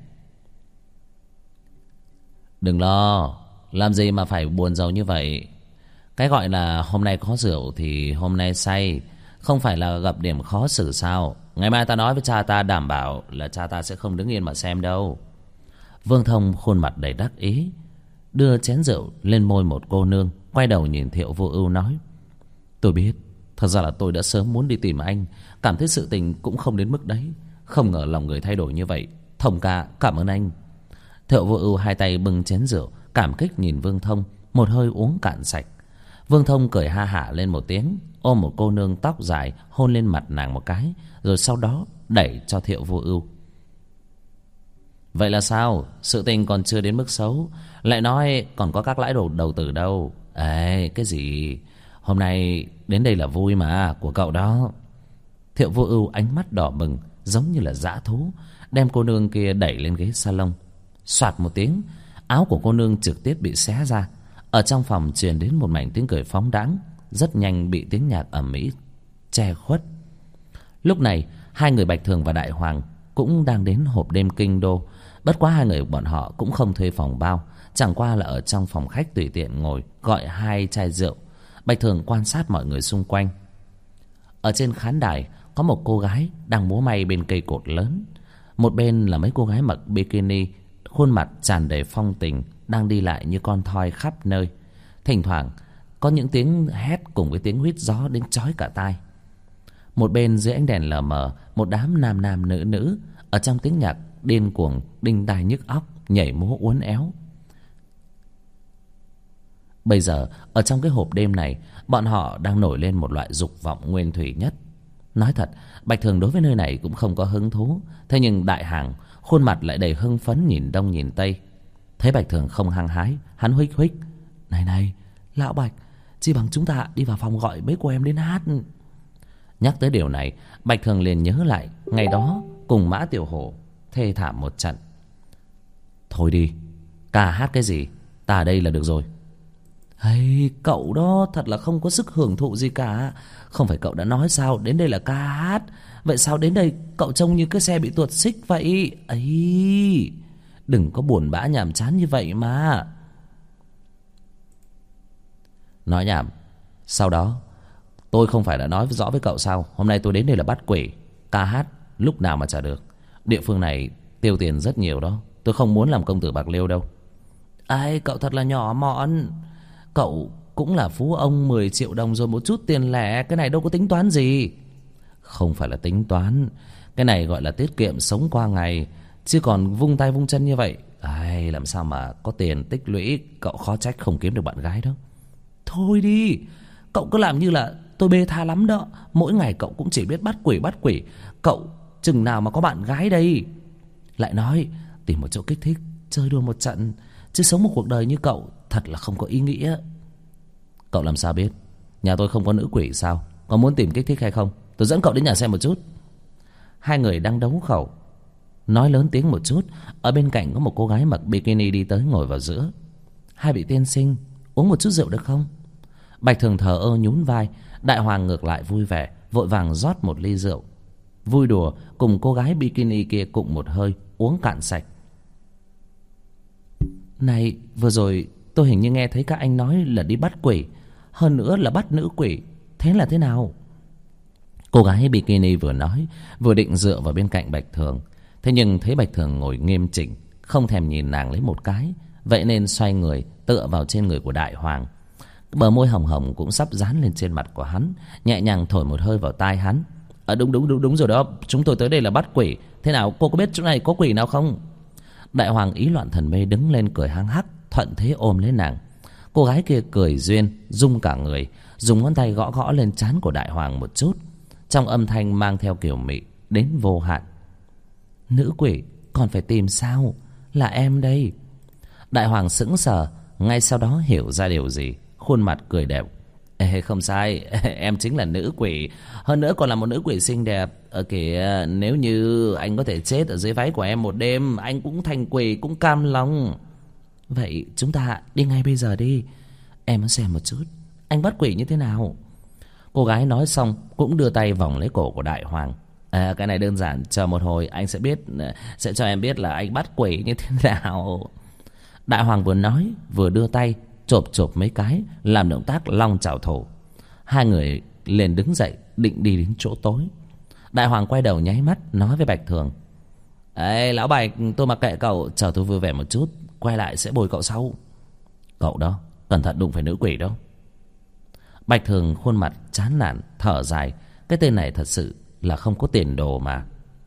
[SPEAKER 1] Đừng lo, làm gì mà phải buồn rầu như vậy. Cái gọi là hôm nay có rượu thì hôm nay say, không phải là gặp điểm khó xử sao? Ngày mai ta nói với cha ta, đảm bảo là cha ta sẽ không đứng yên mà xem đâu. Vương Thông khuôn mặt đầy đắc ý, đưa chén rượu lên môi một cô nương, quay đầu nhìn Thiệu Vô Ưu nói: Tôi biết, thật ra là tôi đã sớm muốn đi tìm anh, cảm thấy sự tình cũng không đến mức đấy, không ngờ lòng người thay đổi như vậy. Thông ca, cảm ơn anh. Thiệu Vô Ưu hai tay bưng chén rượu, cảm kích nhìn Vương Thông, một hơi uống cạn sạch. Vương Thông cười ha hả lên một tiếng, ôm một cô nương tóc dài, hôn lên mặt nàng một cái, rồi sau đó đẩy cho Thiệu Vô Ưu. Vậy là sao? Sự tình còn chưa đến mức xấu, lại nói còn có các lãi đầu tư đâu. Ê, cái gì? Hôm nay đến đây là vui mà, của cậu đó. Thiệu Vô Ưu ánh mắt đỏ bừng, giống như là dã thú, đem cô nương kia đẩy lên ghế salon. Soạt một tiếng, áo của cô nương trực tiếp bị xé ra. Ở trong phòng truyền đến một mảnh tiếng cười phóng đãng, rất nhanh bị tiếng nhạc ầm ĩ che khuất. Lúc này hai người Bạch Thường và Đại Hoàng cũng đang đến hộp đêm kinh đô. Bất quá hai người bọn họ cũng không thuê phòng bao, chẳng qua là ở trong phòng khách tùy tiện ngồi gọi hai chai rượu. Bạch Thường quan sát mọi người xung quanh. Ở trên khán đài có một cô gái đang múa may bên cây cột lớn, một bên là mấy cô gái mặc bikini, khuôn mặt tràn đầy phong tình, đang đi lại như con thoi khắp nơi. Thỉnh thoảng có những tiếng hét cùng với tiếng huýt gió đến chói cả tai. Một bên dưới ánh đèn lờ mờ, một đám nam nam nữ nữ ở trong tiếng nhạc điên cuồng, đinh tai nhức óc, nhảy múa uốn éo. Bây giờ ở trong cái hộp đêm này, bọn họ đang nổi lên một loại dục vọng nguyên thủy nhất. Nói thật, Bạch Thường đối với nơi này cũng không có hứng thú, thế nhưng Đại Hàng khuôn mặt lại đầy hưng phấn, nhìn đông nhìn tây. Thấy Bạch Thường không hăng hái, hắn huých huých: Này này, lão Bạch,
[SPEAKER 2] Chi bằng chúng ta đi vào phòng gọi mấy cô em đến hát.
[SPEAKER 1] Nhắc tới điều này, Bạch Thường liền nhớ lại ngày đó cùng Mã Tiểu Hổ thê thảm một trận. Thôi đi, ca hát cái gì, ta ở đây là được rồi.
[SPEAKER 2] Hay, cậu đó thật là không có sức hưởng thụ gì cả. Không phải cậu đã nói sao đến đây là ca hát? Vậy sao đến đây cậu trông như cái xe bị tuột xích vậy? Ấy, đừng có buồn bã nhàm chán như vậy mà.
[SPEAKER 1] Nói nhảm. Sau đó tôi không phải đã nói rõ với cậu sao, hôm nay tôi đến đây là bắt quỷ. Ca hát lúc nào mà chả được. Địa phương này tiêu tiền rất nhiều đó. Tôi không muốn làm công tử bạc liêu đâu.
[SPEAKER 2] Ai, cậu thật là nhỏ mọn. Cậu cũng là phú ông 10 triệu đồng rồi, một chút tiền lẻ, cái này đâu có tính toán gì.
[SPEAKER 1] Không phải là tính toán, cái này gọi là tiết kiệm sống qua ngày. Chứ còn vung tay vung chân như vậy, ai, làm sao mà có tiền tích lũy. Cậu khó trách không kiếm được bạn gái đó.
[SPEAKER 2] Thôi đi, cậu cứ làm như là tôi bê tha lắm đó. Mỗi ngày cậu cũng chỉ biết bắt quỷ. Cậu chừng nào mà có bạn gái đây? Lại nói tìm một chỗ kích thích, chơi đùa một trận. Chứ sống một cuộc đời như cậu thật là không có ý nghĩa.
[SPEAKER 1] Cậu làm sao biết? Nhà tôi không có nữ quỷ sao? Có muốn tìm kích thích hay không? Tôi dẫn cậu đến nhà xem một chút.
[SPEAKER 2] Hai người đang đấu khẩu, nói lớn tiếng một chút. Ở bên cạnh có một cô gái mặc bikini đi tới ngồi vào giữa. Hai vị tiên sinh, uống một chút rượu được không?
[SPEAKER 1] Bạch Thường thờ ơ nhún vai. Đại Hoàng ngược lại vui vẻ, vội vàng rót một ly rượu, vui đùa cùng cô gái bikini kia cùng một hơi uống cạn sạch.
[SPEAKER 2] Này, vừa rồi tôi hình như nghe thấy các anh nói là đi bắt quỷ, hơn nữa là bắt nữ quỷ. Thế là thế nào?
[SPEAKER 1] Cô gái bikini vừa nói vừa định dựa vào bên cạnh Bạch Thường. Thế nhưng thấy Bạch Thường ngồi nghiêm chỉnh, không thèm nhìn nàng lấy một cái, vậy nên xoay người tựa vào trên người của Đại Hoàng. Bờ môi hồng hồng cũng sắp dán lên trên mặt của hắn, nhẹ nhàng thổi một hơi vào tai hắn. Đúng rồi đó, chúng tôi tới đây là bắt quỷ. Thế nào, cô có biết chỗ này có quỷ nào không?
[SPEAKER 2] Đại Hoàng ý loạn thần mê đứng lên cười hăng hắc, thuận thế ôm lấy nàng. Cô gái kia cười duyên, rung cả người, dùng ngón tay gõ gõ lên trán của Đại Hoàng một chút, trong âm thanh mang theo kiểu mị đến vô hạn. Nữ quỷ còn phải tìm sao? Là em đây. Đại Hoàng sững sờ, ngay sau đó hiểu ra điều gì, khuôn mặt cười đẹp.
[SPEAKER 1] Ê, không sai, em chính là nữ quỷ. Hơn nữa còn là một nữ quỷ xinh đẹp. Kìa, nếu như anh có thể chết ở dưới váy của em một đêm, anh cũng thành quỷ, cũng cam lòng.
[SPEAKER 2] Vậy chúng ta đi ngay bây giờ đi. Em muốn xem một chút anh bắt quỷ như thế nào.
[SPEAKER 1] Cô gái nói xong cũng đưa tay vòng lấy cổ của Đại Hoàng. Cái này đơn giản, chờ một hồi anh sẽ biết, sẽ cho em biết là anh bắt quỷ như thế nào.
[SPEAKER 2] Đại Hoàng vừa nói vừa đưa tay chộp chộp mấy cái, làm động tác long chảo thổ. Hai người liền đứng dậy định đi đến chỗ tối. Đại Hoàng quay đầu nháy mắt nói với Bạch Thường:
[SPEAKER 1] Ê lão Bạch, tôi mặc kệ cậu, chờ tôi vui vẻ một chút, quay lại sẽ bồi cậu sau.
[SPEAKER 2] Cậu đó cẩn thận đụng phải nữ quỷ đó. Bạch Thường khuôn mặt chán nản thở dài. Cái tên này thật sự là không có tiền đồ mà.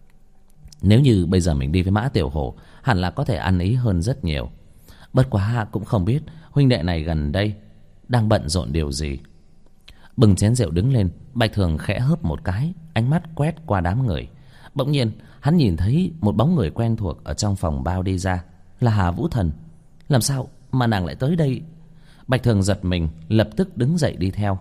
[SPEAKER 2] Nếu như bây giờ mình đi với Mã Tiểu Hổ, hẳn là có thể ăn ý hơn rất nhiều. Bất quá cũng không biết huynh đệ này gần đây đang bận rộn điều gì. Bừng chén rượu đứng lên, Bạch Thường khẽ hớp một cái, ánh mắt quét qua đám người. Bỗng nhiên hắn nhìn thấy một bóng người quen thuộc ở trong phòng bao đi ra, là Hà Vũ Thần. Làm sao mà nàng lại tới đây? Bạch Thường giật mình, lập tức đứng dậy đi theo.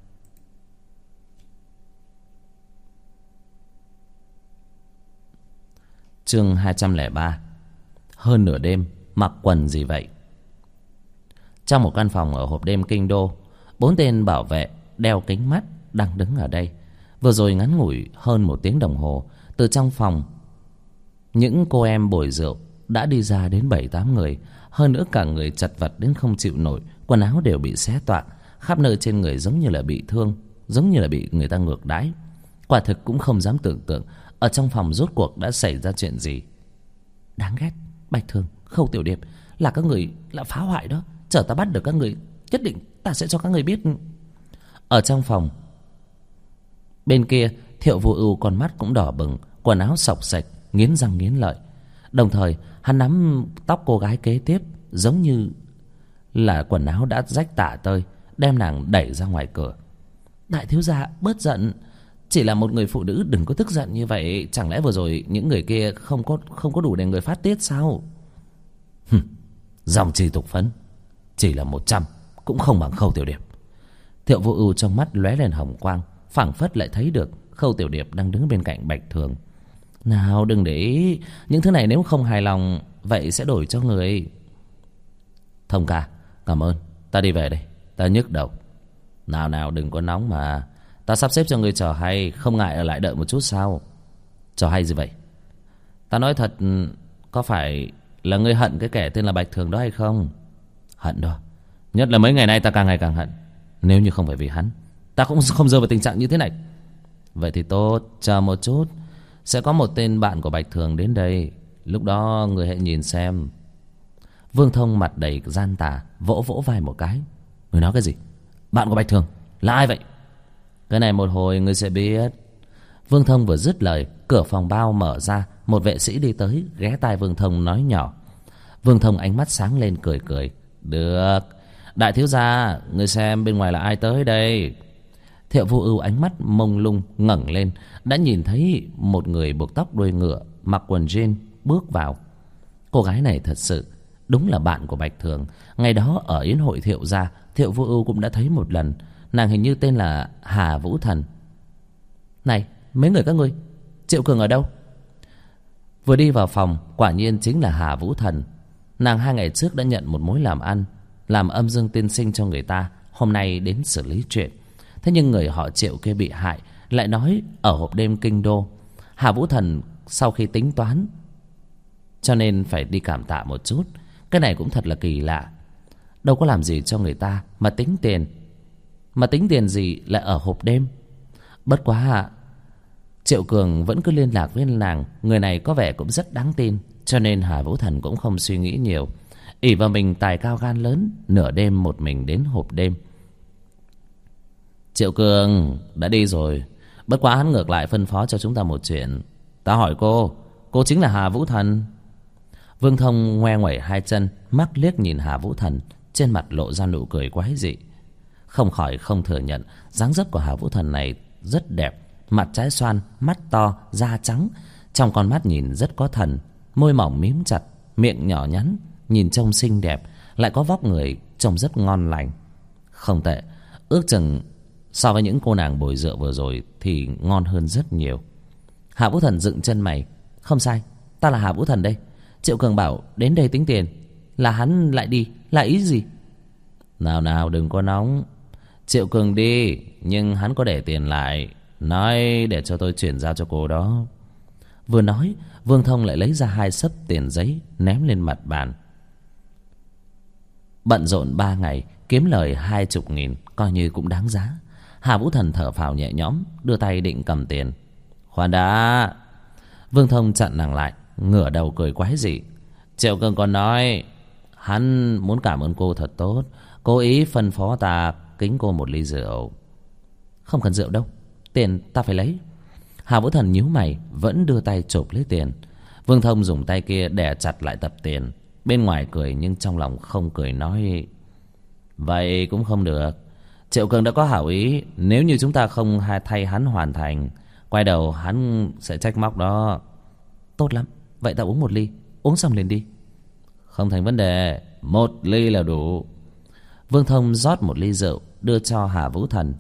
[SPEAKER 2] Chương 203. Hơn nửa đêm mặc quần gì vậy? Trong một căn phòng ở hộp đêm kinh đô, 4 tên bảo vệ đeo kính mắt đang đứng ở đây. Vừa rồi ngắn ngủi hơn 1 tiếng đồng hồ, từ trong phòng những cô em bồi rượu đã đi ra đến 7-8 người. Hơn nữa cả người chật vật đến không chịu nổi, quần áo đều bị xé toạc, khắp nơi trên người giống như là bị thương, giống như là bị người ta ngược đãi. Quả thực cũng không dám tưởng tượng ở trong phòng rốt cuộc đã xảy ra chuyện gì. Đáng ghét, Bạch Thường, Khâu Tiểu Điệp, là các người là phá hoại đó. Chờ ta bắt được các người, nhất định ta sẽ cho các người biết. Ở trong phòng bên kia, Thiệu Vô Ưu con mắt cũng đỏ bừng, quần áo xộc xệch, nghiến răng nghiến lợi. Đồng thời hắn nắm tóc cô gái kế tiếp, giống như là quần áo đã rách tả tơi, đem nàng đẩy ra ngoài cửa. Đại thiếu gia bớt giận, chỉ là một người phụ nữ, đừng có tức giận như vậy. Chẳng lẽ vừa rồi những người kia không có đủ để người phát tiết sao? Dòng chi tục phấn, chỉ là 100 cũng không bằng Khâu Tiểu Điệp.
[SPEAKER 1] Thiệu Vô Ưu trong mắt lóe lên hồng quang, phảng phất lại thấy được Khâu Tiểu Điệp đang đứng bên cạnh Bạch Thường. Nào, đừng để ý, những thứ này nếu không hài lòng vậy sẽ đổi cho người. Thông ca, cảm ơn, ta đi về đây, ta nhức đầu. Nào nào, đừng có nóng mà, ta sắp xếp cho ngươi trò hay, không ngại ở lại đợi một chút sao? Trò hay gì vậy? Ta nói thật, có phải là ngươi hận cái kẻ tên là Bạch Thường đó hay không? Hận đó, nhất là mấy ngày nay ta càng ngày càng hận. Nếu như không phải vì hắn, ta cũng không rơi vào tình trạng như thế này. Vậy thì tốt, chờ một chút, sẽ có một tên bạn của Bạch Thường đến đây, lúc đó người hãy nhìn xem. Vương Thông mặt đầy gian tà, vỗ vỗ vai một cái. Người nói cái gì? Bạn của Bạch Thường là ai vậy? Cái này một hồi ngươi sẽ biết. Vương Thông vừa dứt lời, cửa phòng bao mở ra, một vệ sĩ đi tới, ghé tai Vương Thông nói nhỏ. Vương Thông ánh mắt sáng lên cười cười. Được, đại thiếu gia, ngươi xem bên ngoài là ai tới đây? Thiệu Vô Ưu ánh mắt mông lung ngẩng lên, đã nhìn thấy một người buộc tóc đuôi ngựa, mặc quần jean bước vào. Cô gái này thật sự đúng là bạn của Bạch Thường. Ngày đó ở yến hội Thiệu gia, Thiệu Vô Ưu cũng đã thấy một lần. Nàng hình như tên là Hà Vũ Thần. Này, mấy người các ngươi, Triệu Cường ở đâu? Vừa đi vào phòng, quả nhiên chính là Hà Vũ Thần. Nàng 2 ngày trước đã nhận một mối làm ăn, làm âm dương tiên sinh cho người ta, hôm nay đến xử lý chuyện. Thế nhưng người họ Triệu kia bị hại, lại nói ở hộp đêm kinh đô. Hà Vũ Thần sau khi tính toán, cho nên phải đi cảm tạ một chút. Cái này cũng thật là kỳ lạ, đâu có làm gì cho người ta mà tính tiền. Mà tính tiền gì lại ở hộp đêm? Bất quá Triệu Cường vẫn cứ liên lạc với nàng. Người này có vẻ cũng rất đáng tin, cho nên Hà Vũ Thần cũng không suy nghĩ nhiều, ỷ vào mình tài cao gan lớn, nửa đêm một mình đến hộp đêm. Triệu Cường đã đi rồi, bất quá hắn ngược lại phân phó cho chúng ta một chuyện. Ta hỏi cô chính là Hà Vũ Thần? Vương Thông ngoe nguẩy 2 chân, mắt liếc nhìn Hà Vũ Thần, trên mặt lộ ra nụ cười quái dị. Không khỏi không thừa nhận, dáng dấp của Hà Vũ Thần này rất đẹp. Mặt trái xoan, mắt to, da trắng, trong con mắt nhìn rất có thần, môi mỏng mím chặt, miệng nhỏ nhắn, nhìn trông xinh đẹp, lại có vóc người trông rất ngon lành. Không tệ, ước chừng so với những cô nàng bồi rượu vừa rồi thì ngon hơn rất nhiều. Hà Vũ Thần dựng chân mày. Không sai, ta là Hà Vũ Thần đây. Triệu Cường bảo đến đây tính tiền, là hắn lại đi, là ý gì? Nào nào, đừng có nóng. Triệu Cường đi, nhưng hắn có để tiền lại, nói để cho tôi chuyển giao cho cô đó. Vừa nói, Vương Thông lại lấy ra 2 xấp tiền giấy ném lên mặt bàn. Bận rộn 3 ngày, kiếm lời 20.000, coi như cũng đáng giá. Hà Vũ Thần thở phào nhẹ nhõm, đưa tay định cầm tiền. Khoan đã. Vương Thông chặn nàng lại, ngửa đầu cười quái dị. Triệu Cường còn nói hắn muốn cảm ơn cô thật tốt, cố ý phân phó ta kính cô một ly rượu. Không cần rượu đâu, tiền ta phải lấy. Hà Vũ Thần nhíu mày, vẫn đưa tay chộp lấy tiền. Vương Thông dùng tay kia đè chặt lại tập tiền, bên ngoài cười nhưng trong lòng không cười, nói vậy cũng không được. Triệu Cường đã có hảo ý, nếu như chúng ta không thay hắn hoàn thành, quay đầu hắn sẽ trách móc đó. Tốt lắm, vậy ta uống 1 ly, uống xong liền đi. Không thành vấn đề, 1 ly là đủ. Vương Thông rót 1 ly rượu đưa cho Hà Vũ Thần.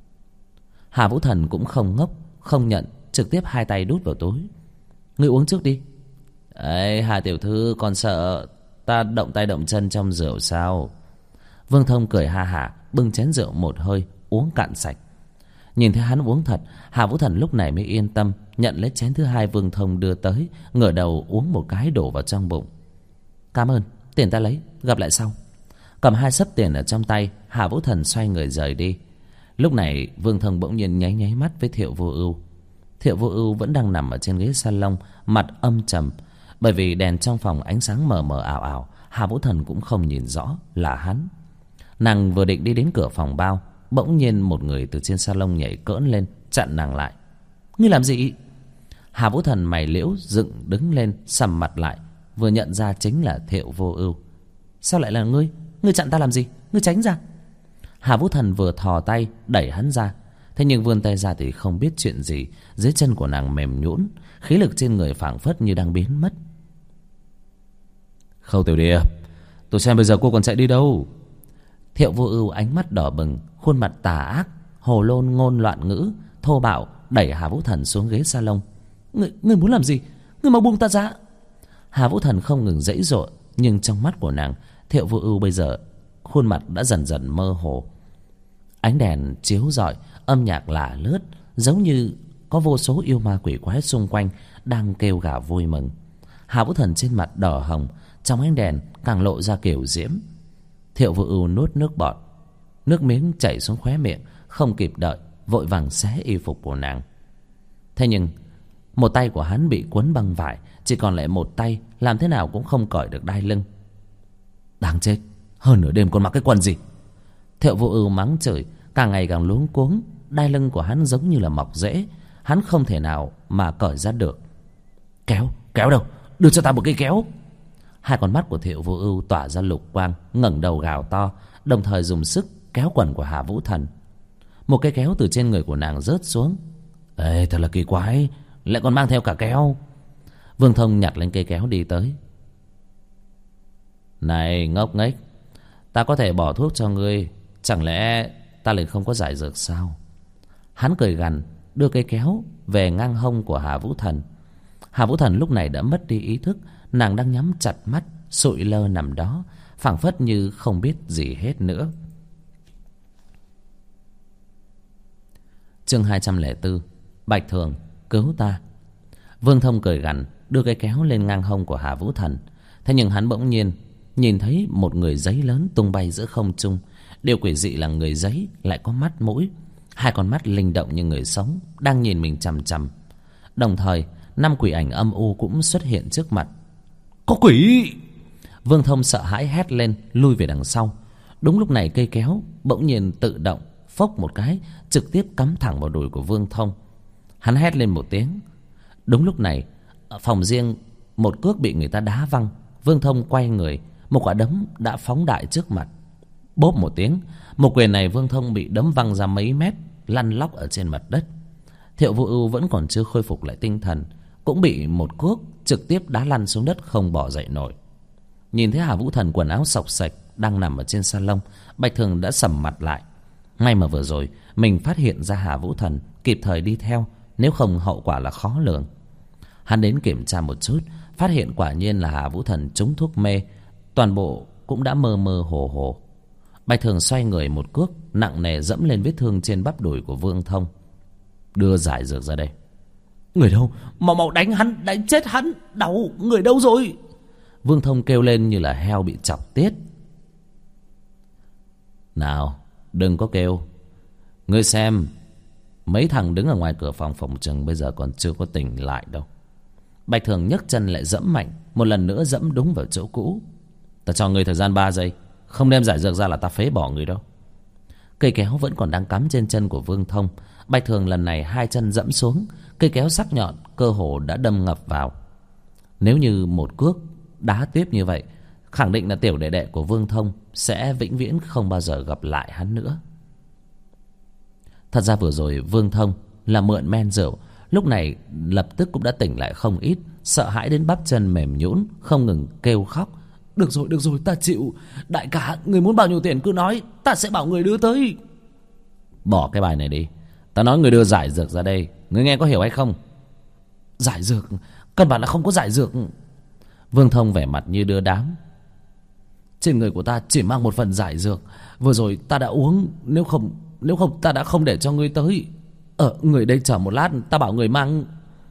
[SPEAKER 1] Hà Vũ Thần cũng không ngốc, không nhận, trực tiếp 2 tay đút vào túi. Ngươi uống trước đi. Ấy, Hà tiểu thư, còn sợ ta động tay động chân trong rượu sao? Vương Thông cười ha hả, bưng chén rượu một hơi uống cạn sạch. Nhìn thấy hắn uống thật, Hà Vũ Thần lúc này mới yên tâm, nhận lấy chén thứ 2 Vương Thông đưa tới, ngửa đầu uống một cái đổ vào trong bụng. Cảm ơn, tiền ta lấy, gặp lại sau. Cầm 2 xấp tiền ở trong tay, Hà Vũ Thần xoay người rời đi. Lúc này Vương Thông bỗng nhiên nháy nháy mắt với Thiệu Vô Ưu. Thiệu Vô Ưu vẫn đang nằm ở trên ghế salon, mặt âm trầm. Bởi vì đèn trong phòng ánh sáng mờ mờ ảo ảo, Hà Vũ Thần cũng không nhìn rõ là hắn. Nàng vừa định đi đến cửa phòng bao, bỗng nhiên một người từ trên salon nhảy cỡn lên, chặn nàng lại. Ngươi làm gì? Hà Vũ Thần mày liễu dựng đứng lên, sầm mặt lại, vừa nhận ra chính là Thiệu Vô Ưu. Sao lại là ngươi? Ngươi chặn ta làm gì? Ngươi tránh ra. Hà Vũ Thần vừa thò tay đẩy hắn ra, thế nhưng vươn tay ra thì không biết chuyện gì, dưới chân của nàng mềm nhũn, khí lực trên người phảng phất như đang biến mất. Khâu Tiểu Điệp, tôi xem bây giờ cô còn chạy đi đâu? Thiệu Vô Ưu ánh mắt đỏ bừng, khuôn mặt tà ác, hồ lôn ngôn loạn ngữ, thô bạo đẩy Hà Vũ Thần xuống ghế salon. Ngươi muốn làm gì? Ngươi mau buông ta ra. Hà Vũ Thần không ngừng giãy giụa, nhưng trong mắt của nàng, Thiệu Vô Ưu bây giờ khuôn mặt đã dần dần mơ hồ. Ánh đèn chiếu rọi, âm nhạc lả lướt, giống như có vô số yêu ma quỷ quái xung quanh đang kêu gào vui mừng. Hà Vũ Thần trên mặt đỏ hồng, trong ánh đèn càng lộ ra kiểu diễm. Thiệu Vô Ưu nuốt nước bọt, nước miếng chảy xuống khóe miệng, không kịp đợi, vội vàng xé y phục của nàng. Thế nhưng một tay của hắn bị quấn băng vải, chỉ còn lại một tay, làm thế nào cũng không cởi được đai lưng. Đáng chết, hơn nửa đêm còn mặc cái quần gì? Thiệu Vô Ưu mắng chửi, càng ngày càng luống cuống. Đai lưng của hắn giống như là mọc rễ, hắn không thể nào mà cởi ra được. Kéo đâu? Đưa cho ta một cây kéo. Hai con mắt của Thiệu Vô Ưu tỏa ra lục quang, ngẩng đầu gào to, đồng thời dùng sức kéo quần của Hà Vũ Thần. Một cây kéo từ trên người của nàng rớt xuống. Ê, thật là kỳ quái, lại còn mang theo cả kéo. Vương Thông nhặt lên cây kéo đi tới. Này ngốc nghếch, ta có thể bỏ thuốc cho ngươi, chẳng lẽ ta lại không có giải dược sao? Hắn cười gằn, đưa cây kéo về ngang hông của Hà Vũ Thần. Hà Vũ Thần lúc này đã mất đi ý thức, nàng đang nhắm chặt mắt, sụi lơ nằm đó, phảng phất như không biết gì hết nữa. Chương 204. Bạch Thường, cứu ta. Vương Thông cười gằn, đưa cây kéo lên ngang hông của Hà Vũ Thần. Thế nhưng hắn bỗng nhiên nhìn thấy một người giấy lớn tung bay giữa không trung. Điều quỷ dị là người giấy lại có mắt mũi, hai con mắt linh động như người sống, đang nhìn mình chằm chằm. Đồng thời 5 quỷ ảnh âm u cũng xuất hiện trước mặt. Có quỷ! Vương Thông sợ hãi hét lên, lui về đằng sau. Đúng lúc này cây kéo bỗng nhiên tự động phốc một cái, trực tiếp cắm thẳng vào đùi của Vương Thông. Hắn hét lên một tiếng. Đúng lúc này ở phòng riêng, một cước bị người ta đá văng. Vương Thông quay người, một quả đấm đã phóng đại trước mặt. Bốp một tiếng, một quyền này Vương Thông bị đấm văng ra mấy mét, lăn lóc ở trên mặt đất. Thiệu Vô Ưu vẫn còn chưa khôi phục lại tinh thần, cũng bị một cước trực tiếp đá lăn xuống đất, không bỏ dậy nổi. Nhìn thấy Hà Vũ Thần quần áo xộc xệch đang nằm ở trên salon, Bạch Thường đã sầm mặt lại. May mà vừa rồi mình phát hiện ra Hà Vũ Thần, kịp thời đi theo, nếu không hậu quả là khó lường. Hắn đến kiểm tra một chút, phát hiện quả nhiên là Hà Vũ Thần trúng thuốc mê, toàn bộ cũng đã mơ mơ hồ hồ. Bạch Thường xoay người một cước nặng nề dẫm lên vết thương trên bắp đùi của Vương Thông. Đưa giải dược ra đây. Người đâu? Mau đánh hắn, đánh chết hắn, đau, người đâu rồi? Vương Thông kêu lên như là heo bị chọc tiết. Nào, đừng có kêu. Ngươi xem, mấy thằng đứng ở ngoài cửa phòng phòng chừng bây giờ còn chưa có tỉnh lại đâu. Bạch Thường nhấc chân lại dẫm mạnh, một lần nữa dẫm đúng vào chỗ cũ. Ta cho ngươi thời gian 3 giây, không đem giải dược ra là ta phế bỏ ngươi đâu. Cây kéo vẫn còn đang cắm trên chân của Vương Thông. Bạch Thường lần này 2 chân dẫm xuống, cây kéo sắc nhọn cơ hồ đã đâm ngập vào. Nếu như một cước đá tiếp như vậy, khẳng định là tiểu đệ đệ của Vương Thông sẽ vĩnh viễn không bao giờ gặp lại hắn nữa. Thật ra vừa rồi Vương Thông là mượn men rượu, lúc này lập tức cũng đã tỉnh lại không ít, sợ hãi đến bắp chân mềm nhũn, không ngừng kêu khóc. Được rồi, ta chịu. Đại ca, người muốn bao nhiêu tiền cứ nói, ta sẽ bảo người đưa tới. Bỏ cái bài này đi, ta nói người đưa giải dược ra đây, người nghe có hiểu hay không? Giải dược? Căn bản là không có giải dược. Vương Thông vẻ mặt như đưa đám. Trên người của ta chỉ mang một phần giải dược, vừa rồi ta đã uống, nếu không ta đã không để cho ngươi tới. Người đây chờ một lát, ta bảo người mang.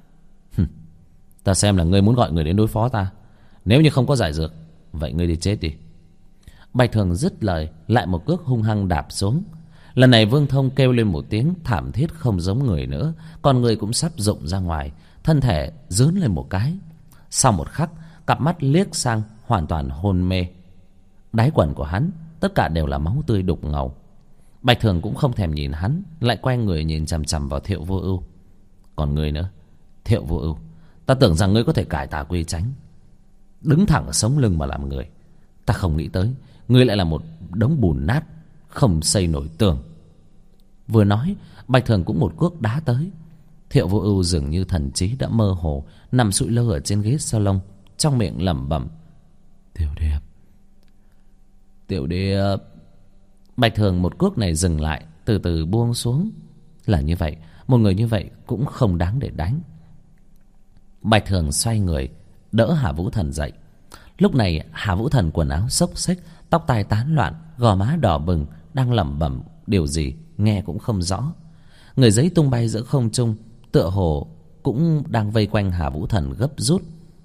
[SPEAKER 1] Ta xem là ngươi muốn gọi người đến đối phó ta. Nếu như không có giải dược, vậy ngươi đi chết đi. Bạch Thường dứt lời, lại một cước hung hăng đạp xuống. Lần này Vương Thông kêu lên một tiếng thảm thiết không giống người nữa, con người cũng sắp rụng ra ngoài, thân thể rướn lên một cái. Sau một khắc, cặp mắt liếc sang hoàn toàn hôn mê. Đáy quần của hắn tất cả đều là máu tươi đục ngầu. Bạch Thường cũng không thèm nhìn hắn, lại quay người nhìn chằm chằm vào Thiệu Vô Ưu. Còn ngươi nữa, Thiệu Vô Ưu, ta tưởng rằng ngươi có thể cải tà quy chánh, đứng thẳng ở sống lưng mà làm người. Ta không nghĩ tới ngươi lại là một đống bùn nát, không xây nổi tường. Vừa nói, Bạch Thường cũng một cước đá tới. Thiệu Vô Ưu dường như thần trí đã mơ hồ, nằm sụi lơ ở trên ghế salon, trong miệng lẩm bẩm: Tiểu Điệp, Tiểu Điệp. Bạch Thường một cuốc này dừng lại, từ từ buông xuống. Là như vậy, một người như vậy cũng không đáng để đánh. Bạch Thường xoay người đỡ Hà Vũ Thần dậy. Lúc này Hà Vũ Thần quần áo xốc xếch, tóc tai tán loạn, gò má đỏ bừng, đang lẩm bẩm điều gì nghe cũng không rõ. Người giấy tung bay giữa không trung, tựa hồ cũng đang vây quanh Hà Vũ Thần gấp rút.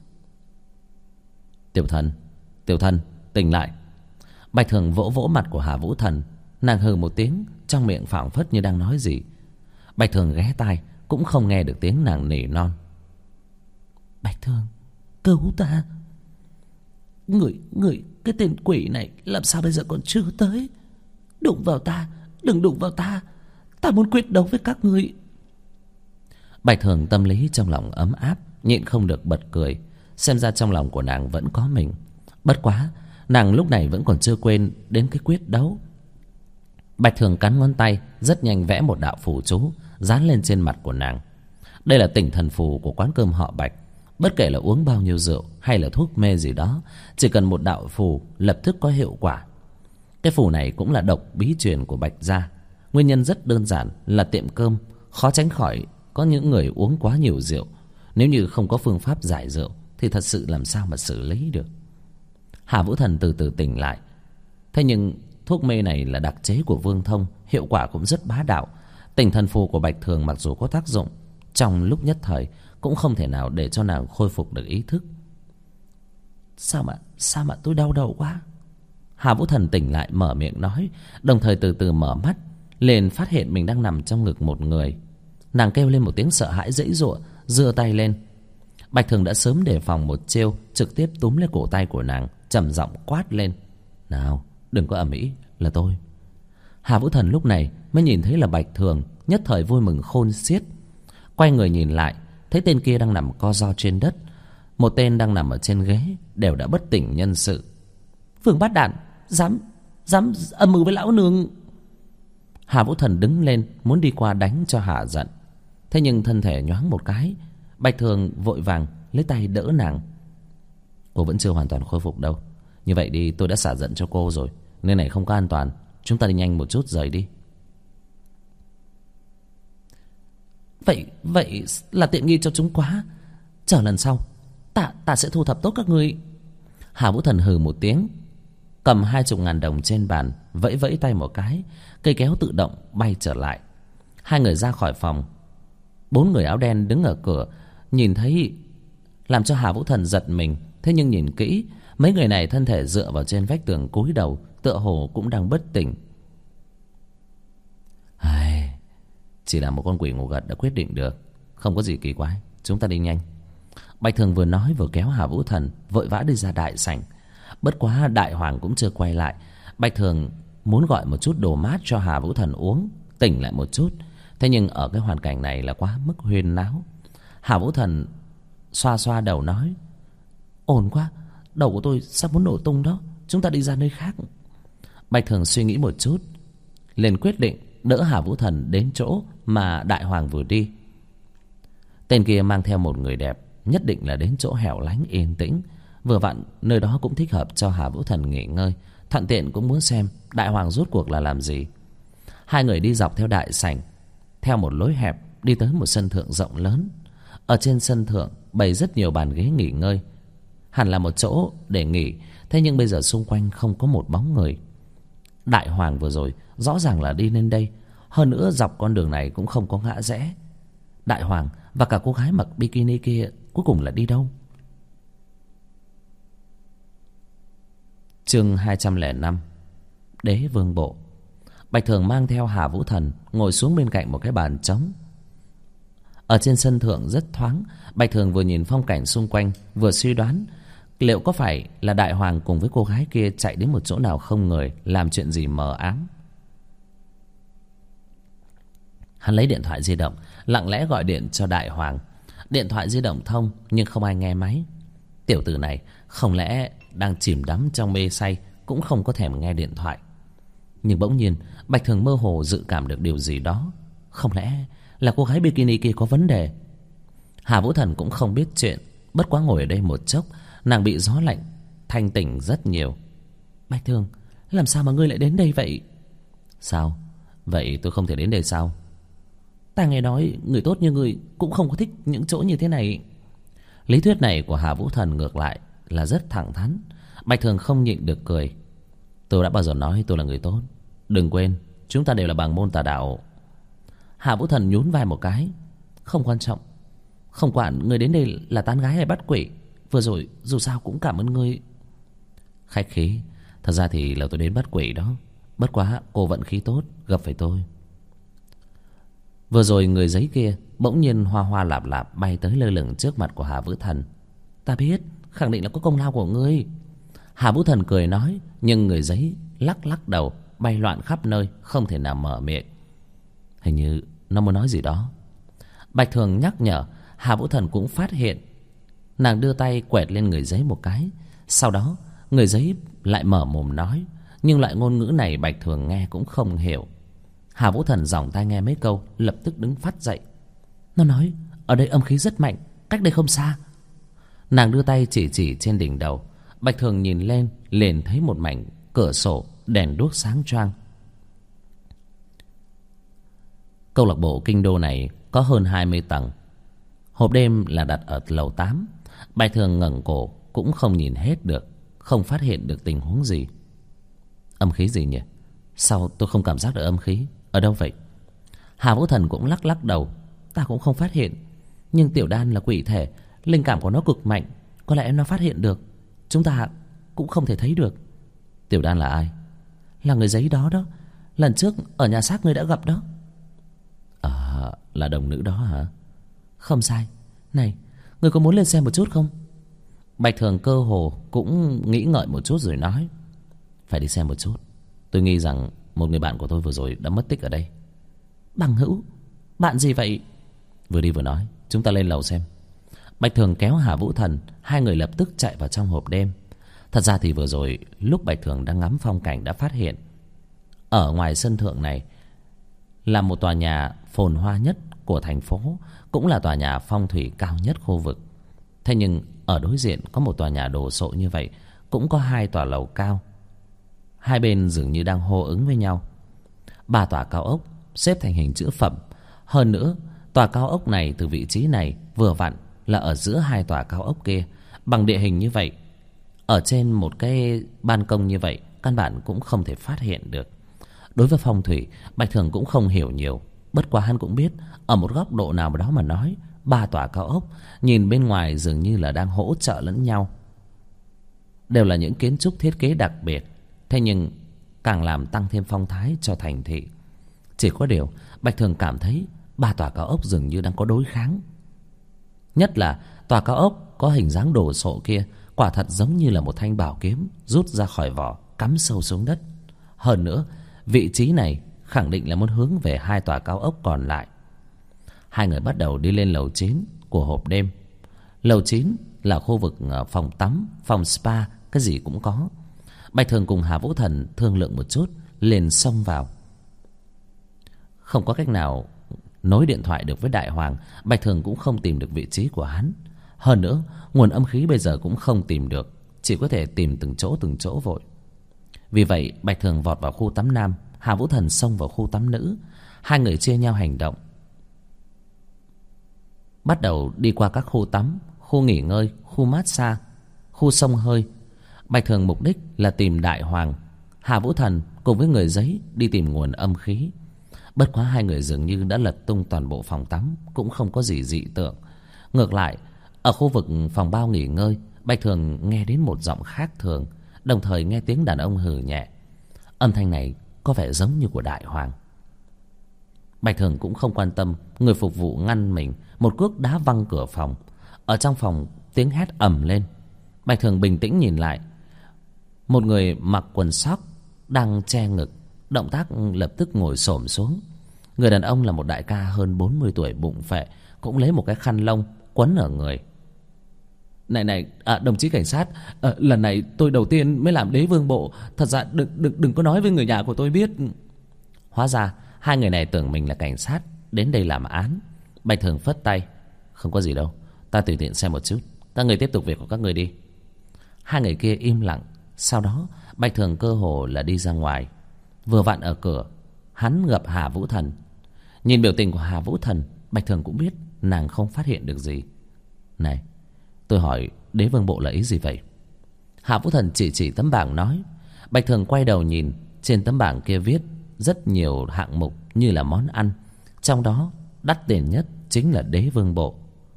[SPEAKER 1] Tiểu thần, tỉnh lại. Bạch Thường vỗ vỗ mặt của Hà Vũ Thần. Nàng hừ một tiếng, trong miệng phảng phất như đang nói gì. Bạch Thường ghé tai cũng không nghe được tiếng nàng nỉ non.
[SPEAKER 2] Bạch Thường, cứu ta. Người cái tên quỷ này làm sao bây giờ còn chưa tới? Đụng vào ta, đừng đụng vào ta. Ta muốn quyết đấu với các ngươi.
[SPEAKER 1] Bạch Thường tâm lý trong lòng ấm áp, nhịn không được bật cười. Xem ra trong lòng của nàng vẫn có mình. Bất quá nàng lúc này vẫn còn chưa quên đến cái quyết đấu. Bạch Thường cắn ngón tay, rất nhanh vẽ một đạo phù chú dán lên trên mặt của nàng. Đây là tỉnh thần phù của quán cơm họ Bạch. Bất kể là uống bao nhiêu rượu hay là thuốc mê gì đó, chỉ cần một đạo phù lập tức có hiệu quả. Cái phù này cũng là độc bí truyền của Bạch gia. Nguyên nhân rất đơn giản là tiệm cơm khó tránh khỏi có những người uống quá nhiều rượu. Nếu như không có phương pháp giải rượu thì thật sự làm sao mà xử lý được. Hà Vũ Thần từ từ tỉnh lại. Thế nhưng thuốc mê này là đặc chế của Vương Thông, hiệu quả cũng rất bá đạo. Tỉnh thần phù của Bạch Thường mặc dù có tác dụng, trong lúc nhất thời cũng không thể nào để cho nàng khôi phục được ý thức.
[SPEAKER 2] Sao mà tôi đau đầu quá.
[SPEAKER 1] Hà Vũ Thần tỉnh lại mở miệng nói, đồng thời từ từ mở mắt, liền phát hiện mình đang nằm trong ngực một người. Nàng kêu lên một tiếng sợ hãi giãy giụa, giơ tay lên. Bạch Thường đã sớm đề phòng một chiêu, trực tiếp túm lấy cổ tay của nàng, trầm giọng quát lên: nào, đừng có ầm ĩ, là tôi. Hà Vũ Thần lúc này mới nhìn thấy là Bạch Thường, nhất thời vui mừng khôn xiết. Quay người nhìn lại, thấy tên kia đang nằm co ro trên đất, một tên đang nằm ở trên ghế, đều đã bất tỉnh nhân sự.
[SPEAKER 2] Vương Bát Đản, dám âm mưu với lão nương.
[SPEAKER 1] Hà Vũ Thần đứng lên muốn đi qua đánh cho hạ giận. Thế nhưng thân thể nhoáng một cái, Bạch Thường vội vàng lấy tay đỡ nàng. Cô vẫn chưa hoàn toàn khôi phục đâu. Như vậy đi, tôi đã xả giận cho cô rồi, nơi này không có an toàn, chúng ta đi nhanh một chút rời đi.
[SPEAKER 2] Vậy là tiện nghi cho chúng quá. Chờ lần sau ta sẽ thu thập tốt các ngươi.
[SPEAKER 1] Hà Vũ Thần hừ một tiếng, cầm 20.000 đồng trên bàn, vẫy vẫy tay một cái, cây kéo tự động bay trở lại. Hai người ra khỏi phòng. 4 người áo đen đứng ở cửa nhìn thấy, làm cho Hà Vũ Thần giật mình. Thế nhưng nhìn kỹ, mấy người này thân thể dựa vào trên vách tường cúi đầu, tựa hồ cũng đang bất tỉnh. Chỉ là một con quỷ ngủ gật đã quyết định được, không có gì kỳ quái, chúng ta đi nhanh. Bạch Thường vừa nói vừa kéo Hà Vũ Thần vội vã đi ra đại sảnh. Bất quá Đại Hoàng cũng chưa quay lại. Bạch Thường muốn gọi một chút đồ mát cho Hà Vũ Thần uống, tỉnh lại một chút. Thế nhưng ở cái hoàn cảnh này là quá mức huyên náo. Hà Vũ Thần xoa xoa đầu nói:
[SPEAKER 2] ổn quá, đầu của tôi sắp muốn nổ tung đó, chúng ta đi ra nơi khác.
[SPEAKER 1] Bạch Thường suy nghĩ một chút, liền quyết định đỡ Hà Vũ Thần đến chỗ mà Đại Hoàng vừa đi. Tên kia mang theo một người đẹp, nhất định là đến chỗ hẻo lánh yên tĩnh. Vừa vặn nơi đó cũng thích hợp cho Hà Vũ Thần nghỉ ngơi, thuận tiện cũng muốn xem Đại Hoàng rốt cuộc là làm gì. Hai người đi dọc theo đại sảnh, theo một lối hẹp đi tới một sân thượng rộng lớn. Ở trên sân thượng bày rất nhiều bàn ghế nghỉ ngơi, hẳn là một chỗ để nghỉ. Thế nhưng bây giờ xung quanh không có một bóng người. Đại Hoàng vừa rồi rõ ràng là đi lên đây, hơn nữa dọc con đường này cũng không có ngã rẽ. Đại Hoàng và cả cô gái mặc bikini kia cuối cùng là đi đâu? Chương 205 Đế Vương Bộ. Bạch Thường mang theo Hà Vũ Thần ngồi xuống bên cạnh một cái bàn trống. Ở trên sân thượng rất thoáng. Bạch Thường vừa nhìn phong cảnh xung quanh, vừa suy đoán liệu có phải là Đại Hoàng cùng với cô gái kia chạy đến một chỗ nào không người, làm chuyện gì mờ ám. Hắn lấy điện thoại di động, lặng lẽ gọi điện cho Đại Hoàng. Điện thoại di động thông nhưng không ai nghe máy. Tiểu tử này không lẽ đang chìm đắm trong mê say, cũng không có thèm nghe điện thoại. Nhưng bỗng nhiên Bạch Thường mơ hồ dự cảm được điều gì đó. Không lẽ là cô gái bikini kia có vấn đề? Hà Vũ Thần cũng không biết chuyện, bất quá ngồi ở đây một chốc, nàng bị gió lạnh thanh tỉnh rất nhiều.
[SPEAKER 2] Bạch Thường, làm sao mà ngươi lại đến đây vậy?
[SPEAKER 1] Sao? Vậy tôi không thể đến đây sao?
[SPEAKER 2] Ta nghe nói người tốt như người cũng không có thích những chỗ như thế này.
[SPEAKER 1] Lý thuyết này của Hà Vũ Thần ngược lại là rất thẳng thắn. Bạch Thường không nhịn được cười. Tôi đã bao giờ nói tôi là người tốt? Đừng quên, chúng ta đều là bằng môn tà đạo.
[SPEAKER 2] Hà Vũ Thần nhún vai một cái. Không quan trọng. Không quản người đến đây là tán gái hay bắt quỷ, vừa rồi dù sao cũng cảm ơn ngươi.
[SPEAKER 1] Khách khí. Thật ra thì là tôi đến bắt quỷ đó. Bất quá cô vận khí tốt gặp phải tôi. Vừa rồi người giấy kia bỗng nhiên hoa hoa lạp lạp bay tới lơ lửng trước mặt của Hà Vũ Thần.
[SPEAKER 2] Ta biết, khẳng định là có công lao của ngươi.
[SPEAKER 1] Hà Vũ Thần cười nói, nhưng người giấy lắc lắc đầu, bay loạn khắp nơi, không thể nào mở miệng. Hình như nó muốn nói gì đó. Bạch Thường nhắc nhở. Hà Vũ Thần cũng phát hiện. Nàng đưa tay quẹt lên người giấy một cái. Sau đó người giấy lại mở mồm nói, nhưng loại ngôn ngữ này Bạch Thường nghe cũng không hiểu. Hà Vũ Thần giỏng tai nghe mấy câu, lập tức đứng phắt dậy.
[SPEAKER 2] Nó nói ở đây âm khí rất mạnh, cách đây không xa.
[SPEAKER 1] Nàng đưa tay chỉ chỉ trên đỉnh đầu. Bạch Thường nhìn lên, liền thấy một mảnh cửa sổ đèn đuốc sáng choang. Câu lạc bộ kinh đô này có hơn 20 tầng. Hộp đêm là đặt ở lầu 8. Bạch Thường ngẩng cổ cũng không nhìn hết được, không phát hiện được tình huống gì. Âm khí gì nhỉ? Sao tôi không cảm giác được âm khí? Ở đâu vậy?
[SPEAKER 2] Hà Vũ Thần cũng lắc lắc đầu. Ta cũng không phát hiện. Nhưng Tiểu Đan là quỷ thể, linh cảm của nó cực mạnh, có lẽ nó phát hiện được. Chúng ta cũng không thể thấy được.
[SPEAKER 1] Tiểu Đan là ai?
[SPEAKER 2] Là người giấy đó đó. Lần trước ở nhà xác ngươi đã gặp đó.
[SPEAKER 1] Là đồng nữ đó hả?
[SPEAKER 2] Không sai. Này, ngươi có muốn lên xem một chút không?
[SPEAKER 1] Bạch Thường cơ hồ cũng nghĩ ngợi một chút rồi nói, phải đi xem một chút. Tôi nghi rằng một người bạn của tôi vừa rồi đã mất tích ở đây.
[SPEAKER 2] Bằng hữu? Bạn gì vậy?
[SPEAKER 1] Vừa đi vừa nói, chúng ta lên lầu xem. Bạch Thường kéo Hà Vũ Thần, hai người lập tức chạy vào trong hộp đêm. Thật ra thì vừa rồi lúc Bạch Thường đang ngắm phong cảnh đã phát hiện, ở ngoài sân thượng này là một tòa nhà phồn hoa nhất của thành phố, cũng là tòa nhà phong thủy cao nhất khu vực. Thế nhưng ở đối diện có một tòa nhà đồ sộ như vậy, cũng có hai tòa lầu cao, hai bên dường như đang hô ứng với nhau. Ba tòa cao ốc xếp thành hình chữ phẩm. Hơn nữa, tòa cao ốc này từ vị trí này vừa vặn là ở giữa hai tòa cao ốc kia. Bằng địa hình như vậy, ở trên một cái ban công như vậy, căn bản cũng không thể phát hiện được. Đối với phong thủy, Bạch Thường cũng không hiểu nhiều. Bất quá hắn cũng biết, ở một góc độ nào đó mà nói, ba tòa cao ốc nhìn bên ngoài dường như là đang hỗ trợ lẫn nhau. Đều là những kiến trúc thiết kế đặc biệt, thế nhưng càng làm tăng thêm phong thái cho thành thị. Chỉ có điều Bạch Thường cảm thấy ba tòa cao ốc dường như đang có đối kháng. Nhất là tòa cao ốc có hình dáng đồ sộ kia, quả thật giống như là một thanh bảo kiếm rút ra khỏi vỏ, cắm sâu xuống đất. Hơn nữa, vị trí này khẳng định là muốn hướng về hai tòa cao ốc còn lại. Hai người bắt đầu đi lên lầu 9 của hộp đêm. Lầu 9 là khu vực phòng tắm, phòng spa, cái gì cũng có. Bạch Thường cùng Hà Vũ Thần thương lượng một chút, liền xông vào. Không có cách nào nối điện thoại được với Đại Hoàng, Bạch Thường cũng không tìm được vị trí của hắn. Hơn nữa, nguồn âm khí bây giờ cũng không tìm được, chỉ có thể tìm từng chỗ vội. Vì vậy Bạch Thường vọt vào khu tắm nam, Hà Vũ Thần xông vào khu tắm nữ. Hai người chia nhau hành động, bắt đầu đi qua các khu tắm, khu nghỉ ngơi, khu massage, khu xông hơi. Bạch Thường mục đích là tìm Đại Hoàng. Hà Vũ Thần cùng với người giấy đi tìm nguồn âm khí. Bất quá hai người dường như đã lật tung toàn bộ phòng tắm, cũng không có gì dị tượng. Ngược lại, ở khu vực phòng bao nghỉ ngơi, Bạch Thường nghe đến một giọng khác thường, đồng thời nghe tiếng đàn ông hừ nhẹ. Âm thanh này có vẻ giống như của Đại Hoàng. Bạch Thường cũng không quan tâm, người phục vụ ngăn mình, một cước đá văng cửa phòng. Ở trong phòng tiếng hét ầm lên. Bạch Thường bình tĩnh nhìn lại, một người mặc quần sóc đang che ngực, động tác lập tức ngồi xổm xuống. Người đàn ông là một đại ca hơn 40 tuổi, bụng phệ, cũng lấy một cái khăn lông quấn ở người. Này, đồng chí cảnh sát, lần này tôi đầu tiên mới làm đế vương bộ, thật ra đừng có nói với người nhà của tôi biết. Hóa ra hai người này tưởng mình là cảnh sát đến đây làm án. Bạch Thường phất tay, không có gì đâu, ta tùy tiện xem một chút, các người tiếp tục việc của các người đi. Hai người kia im lặng. Sau đó Bạch Thường cơ hồ là đi ra ngoài. Vừa vặn ở cửa hắn gặp Hà Vũ Thần. Nhìn biểu tình của Hà Vũ Thần, Bạch Thường cũng biết nàng không phát hiện được gì. Này, tôi hỏi Đế Vương Bộ là ý gì vậy? Hà Vũ Thần chỉ tấm bảng nói. Bạch Thường quay đầu nhìn. Trên tấm bảng kia viết rất nhiều hạng mục như là món ăn, trong đó đắt tiền nhất chính là Đế Vương Bộ.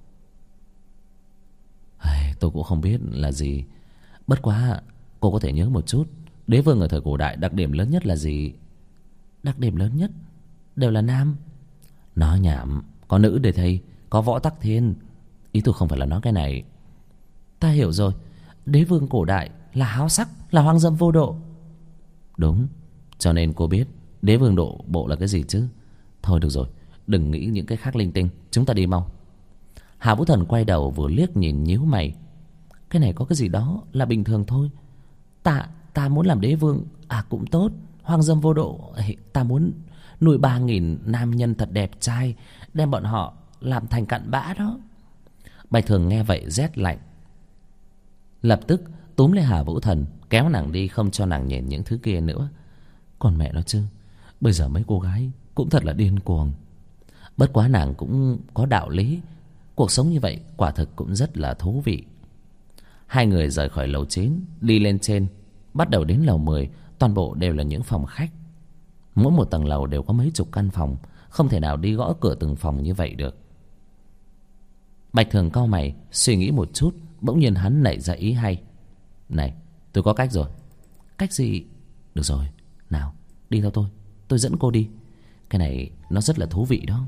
[SPEAKER 1] Tôi cũng không biết là gì. Bất quá cô có thể nhớ một chút, đế vương ở thời cổ đại đặc điểm lớn nhất là gì?
[SPEAKER 2] Đặc điểm lớn nhất đều là nam.
[SPEAKER 1] Nói nhảm, có nữ để thầy, có Võ Tắc Thiên. Ý tôi không phải là nói cái này.
[SPEAKER 2] Ta hiểu rồi, đế vương cổ đại là háo sắc, là hoang dâm vô độ.
[SPEAKER 1] Đúng, cho nên cô biết Đế Vương Bộ là cái gì chứ? Thôi được rồi, đừng nghĩ những cái khác linh tinh, chúng ta đi mau.
[SPEAKER 2] Hà Vũ Thần quay đầu vừa liếc nhìn nhíu mày. Cái này có cái gì đó là bình thường thôi. Ta muốn làm đế vương cũng tốt, hoang dâm vô độ. Ta muốn nuôi 3.000 nam nhân thật đẹp trai, đem bọn họ làm thành cặn bã đó.
[SPEAKER 1] Bạch Thường nghe vậy rét lạnh, lập tức túm lấy Hà Vũ Thần, kéo nàng đi, không cho nàng nhìn những thứ kia nữa.
[SPEAKER 2] Còn mẹ nó chứ, bây giờ mấy cô gái cũng thật là điên cuồng.
[SPEAKER 1] Bất quá nàng cũng có đạo lý. Cuộc sống như vậy quả thực cũng rất là thú vị. Hai người rời khỏi lầu 9, đi lên trên, bắt đầu đến lầu 10. Toàn bộ đều là những phòng khách. Mỗi một tầng lầu đều có mấy chục căn phòng, không thể nào đi gõ cửa từng phòng như vậy được. Bạch Thường cau mày, suy nghĩ một chút, bỗng nhiên hắn nảy ra ý hay. Này, tôi có cách rồi.
[SPEAKER 2] Cách gì?
[SPEAKER 1] Được rồi, nào, đi theo tôi dẫn cô đi. Cái này nó rất là thú vị đó.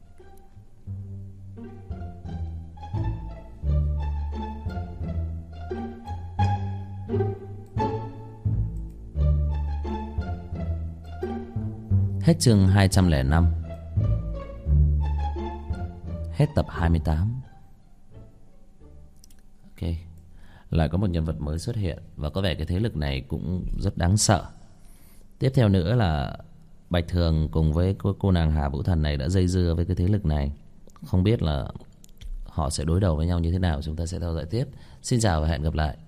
[SPEAKER 1] Hết chương 205. Hết tập 28. Ok, lại có một nhân vật mới xuất hiện, và có vẻ cái thế lực này cũng rất đáng sợ. Tiếp theo nữa là Bạch Thường cùng với cô nàng Hà Vũ Thần này đã dây dưa với cái thế lực này. Không biết là họ sẽ đối đầu với nhau như thế nào. Chúng ta sẽ theo dõi tiếp. Xin chào và hẹn gặp lại.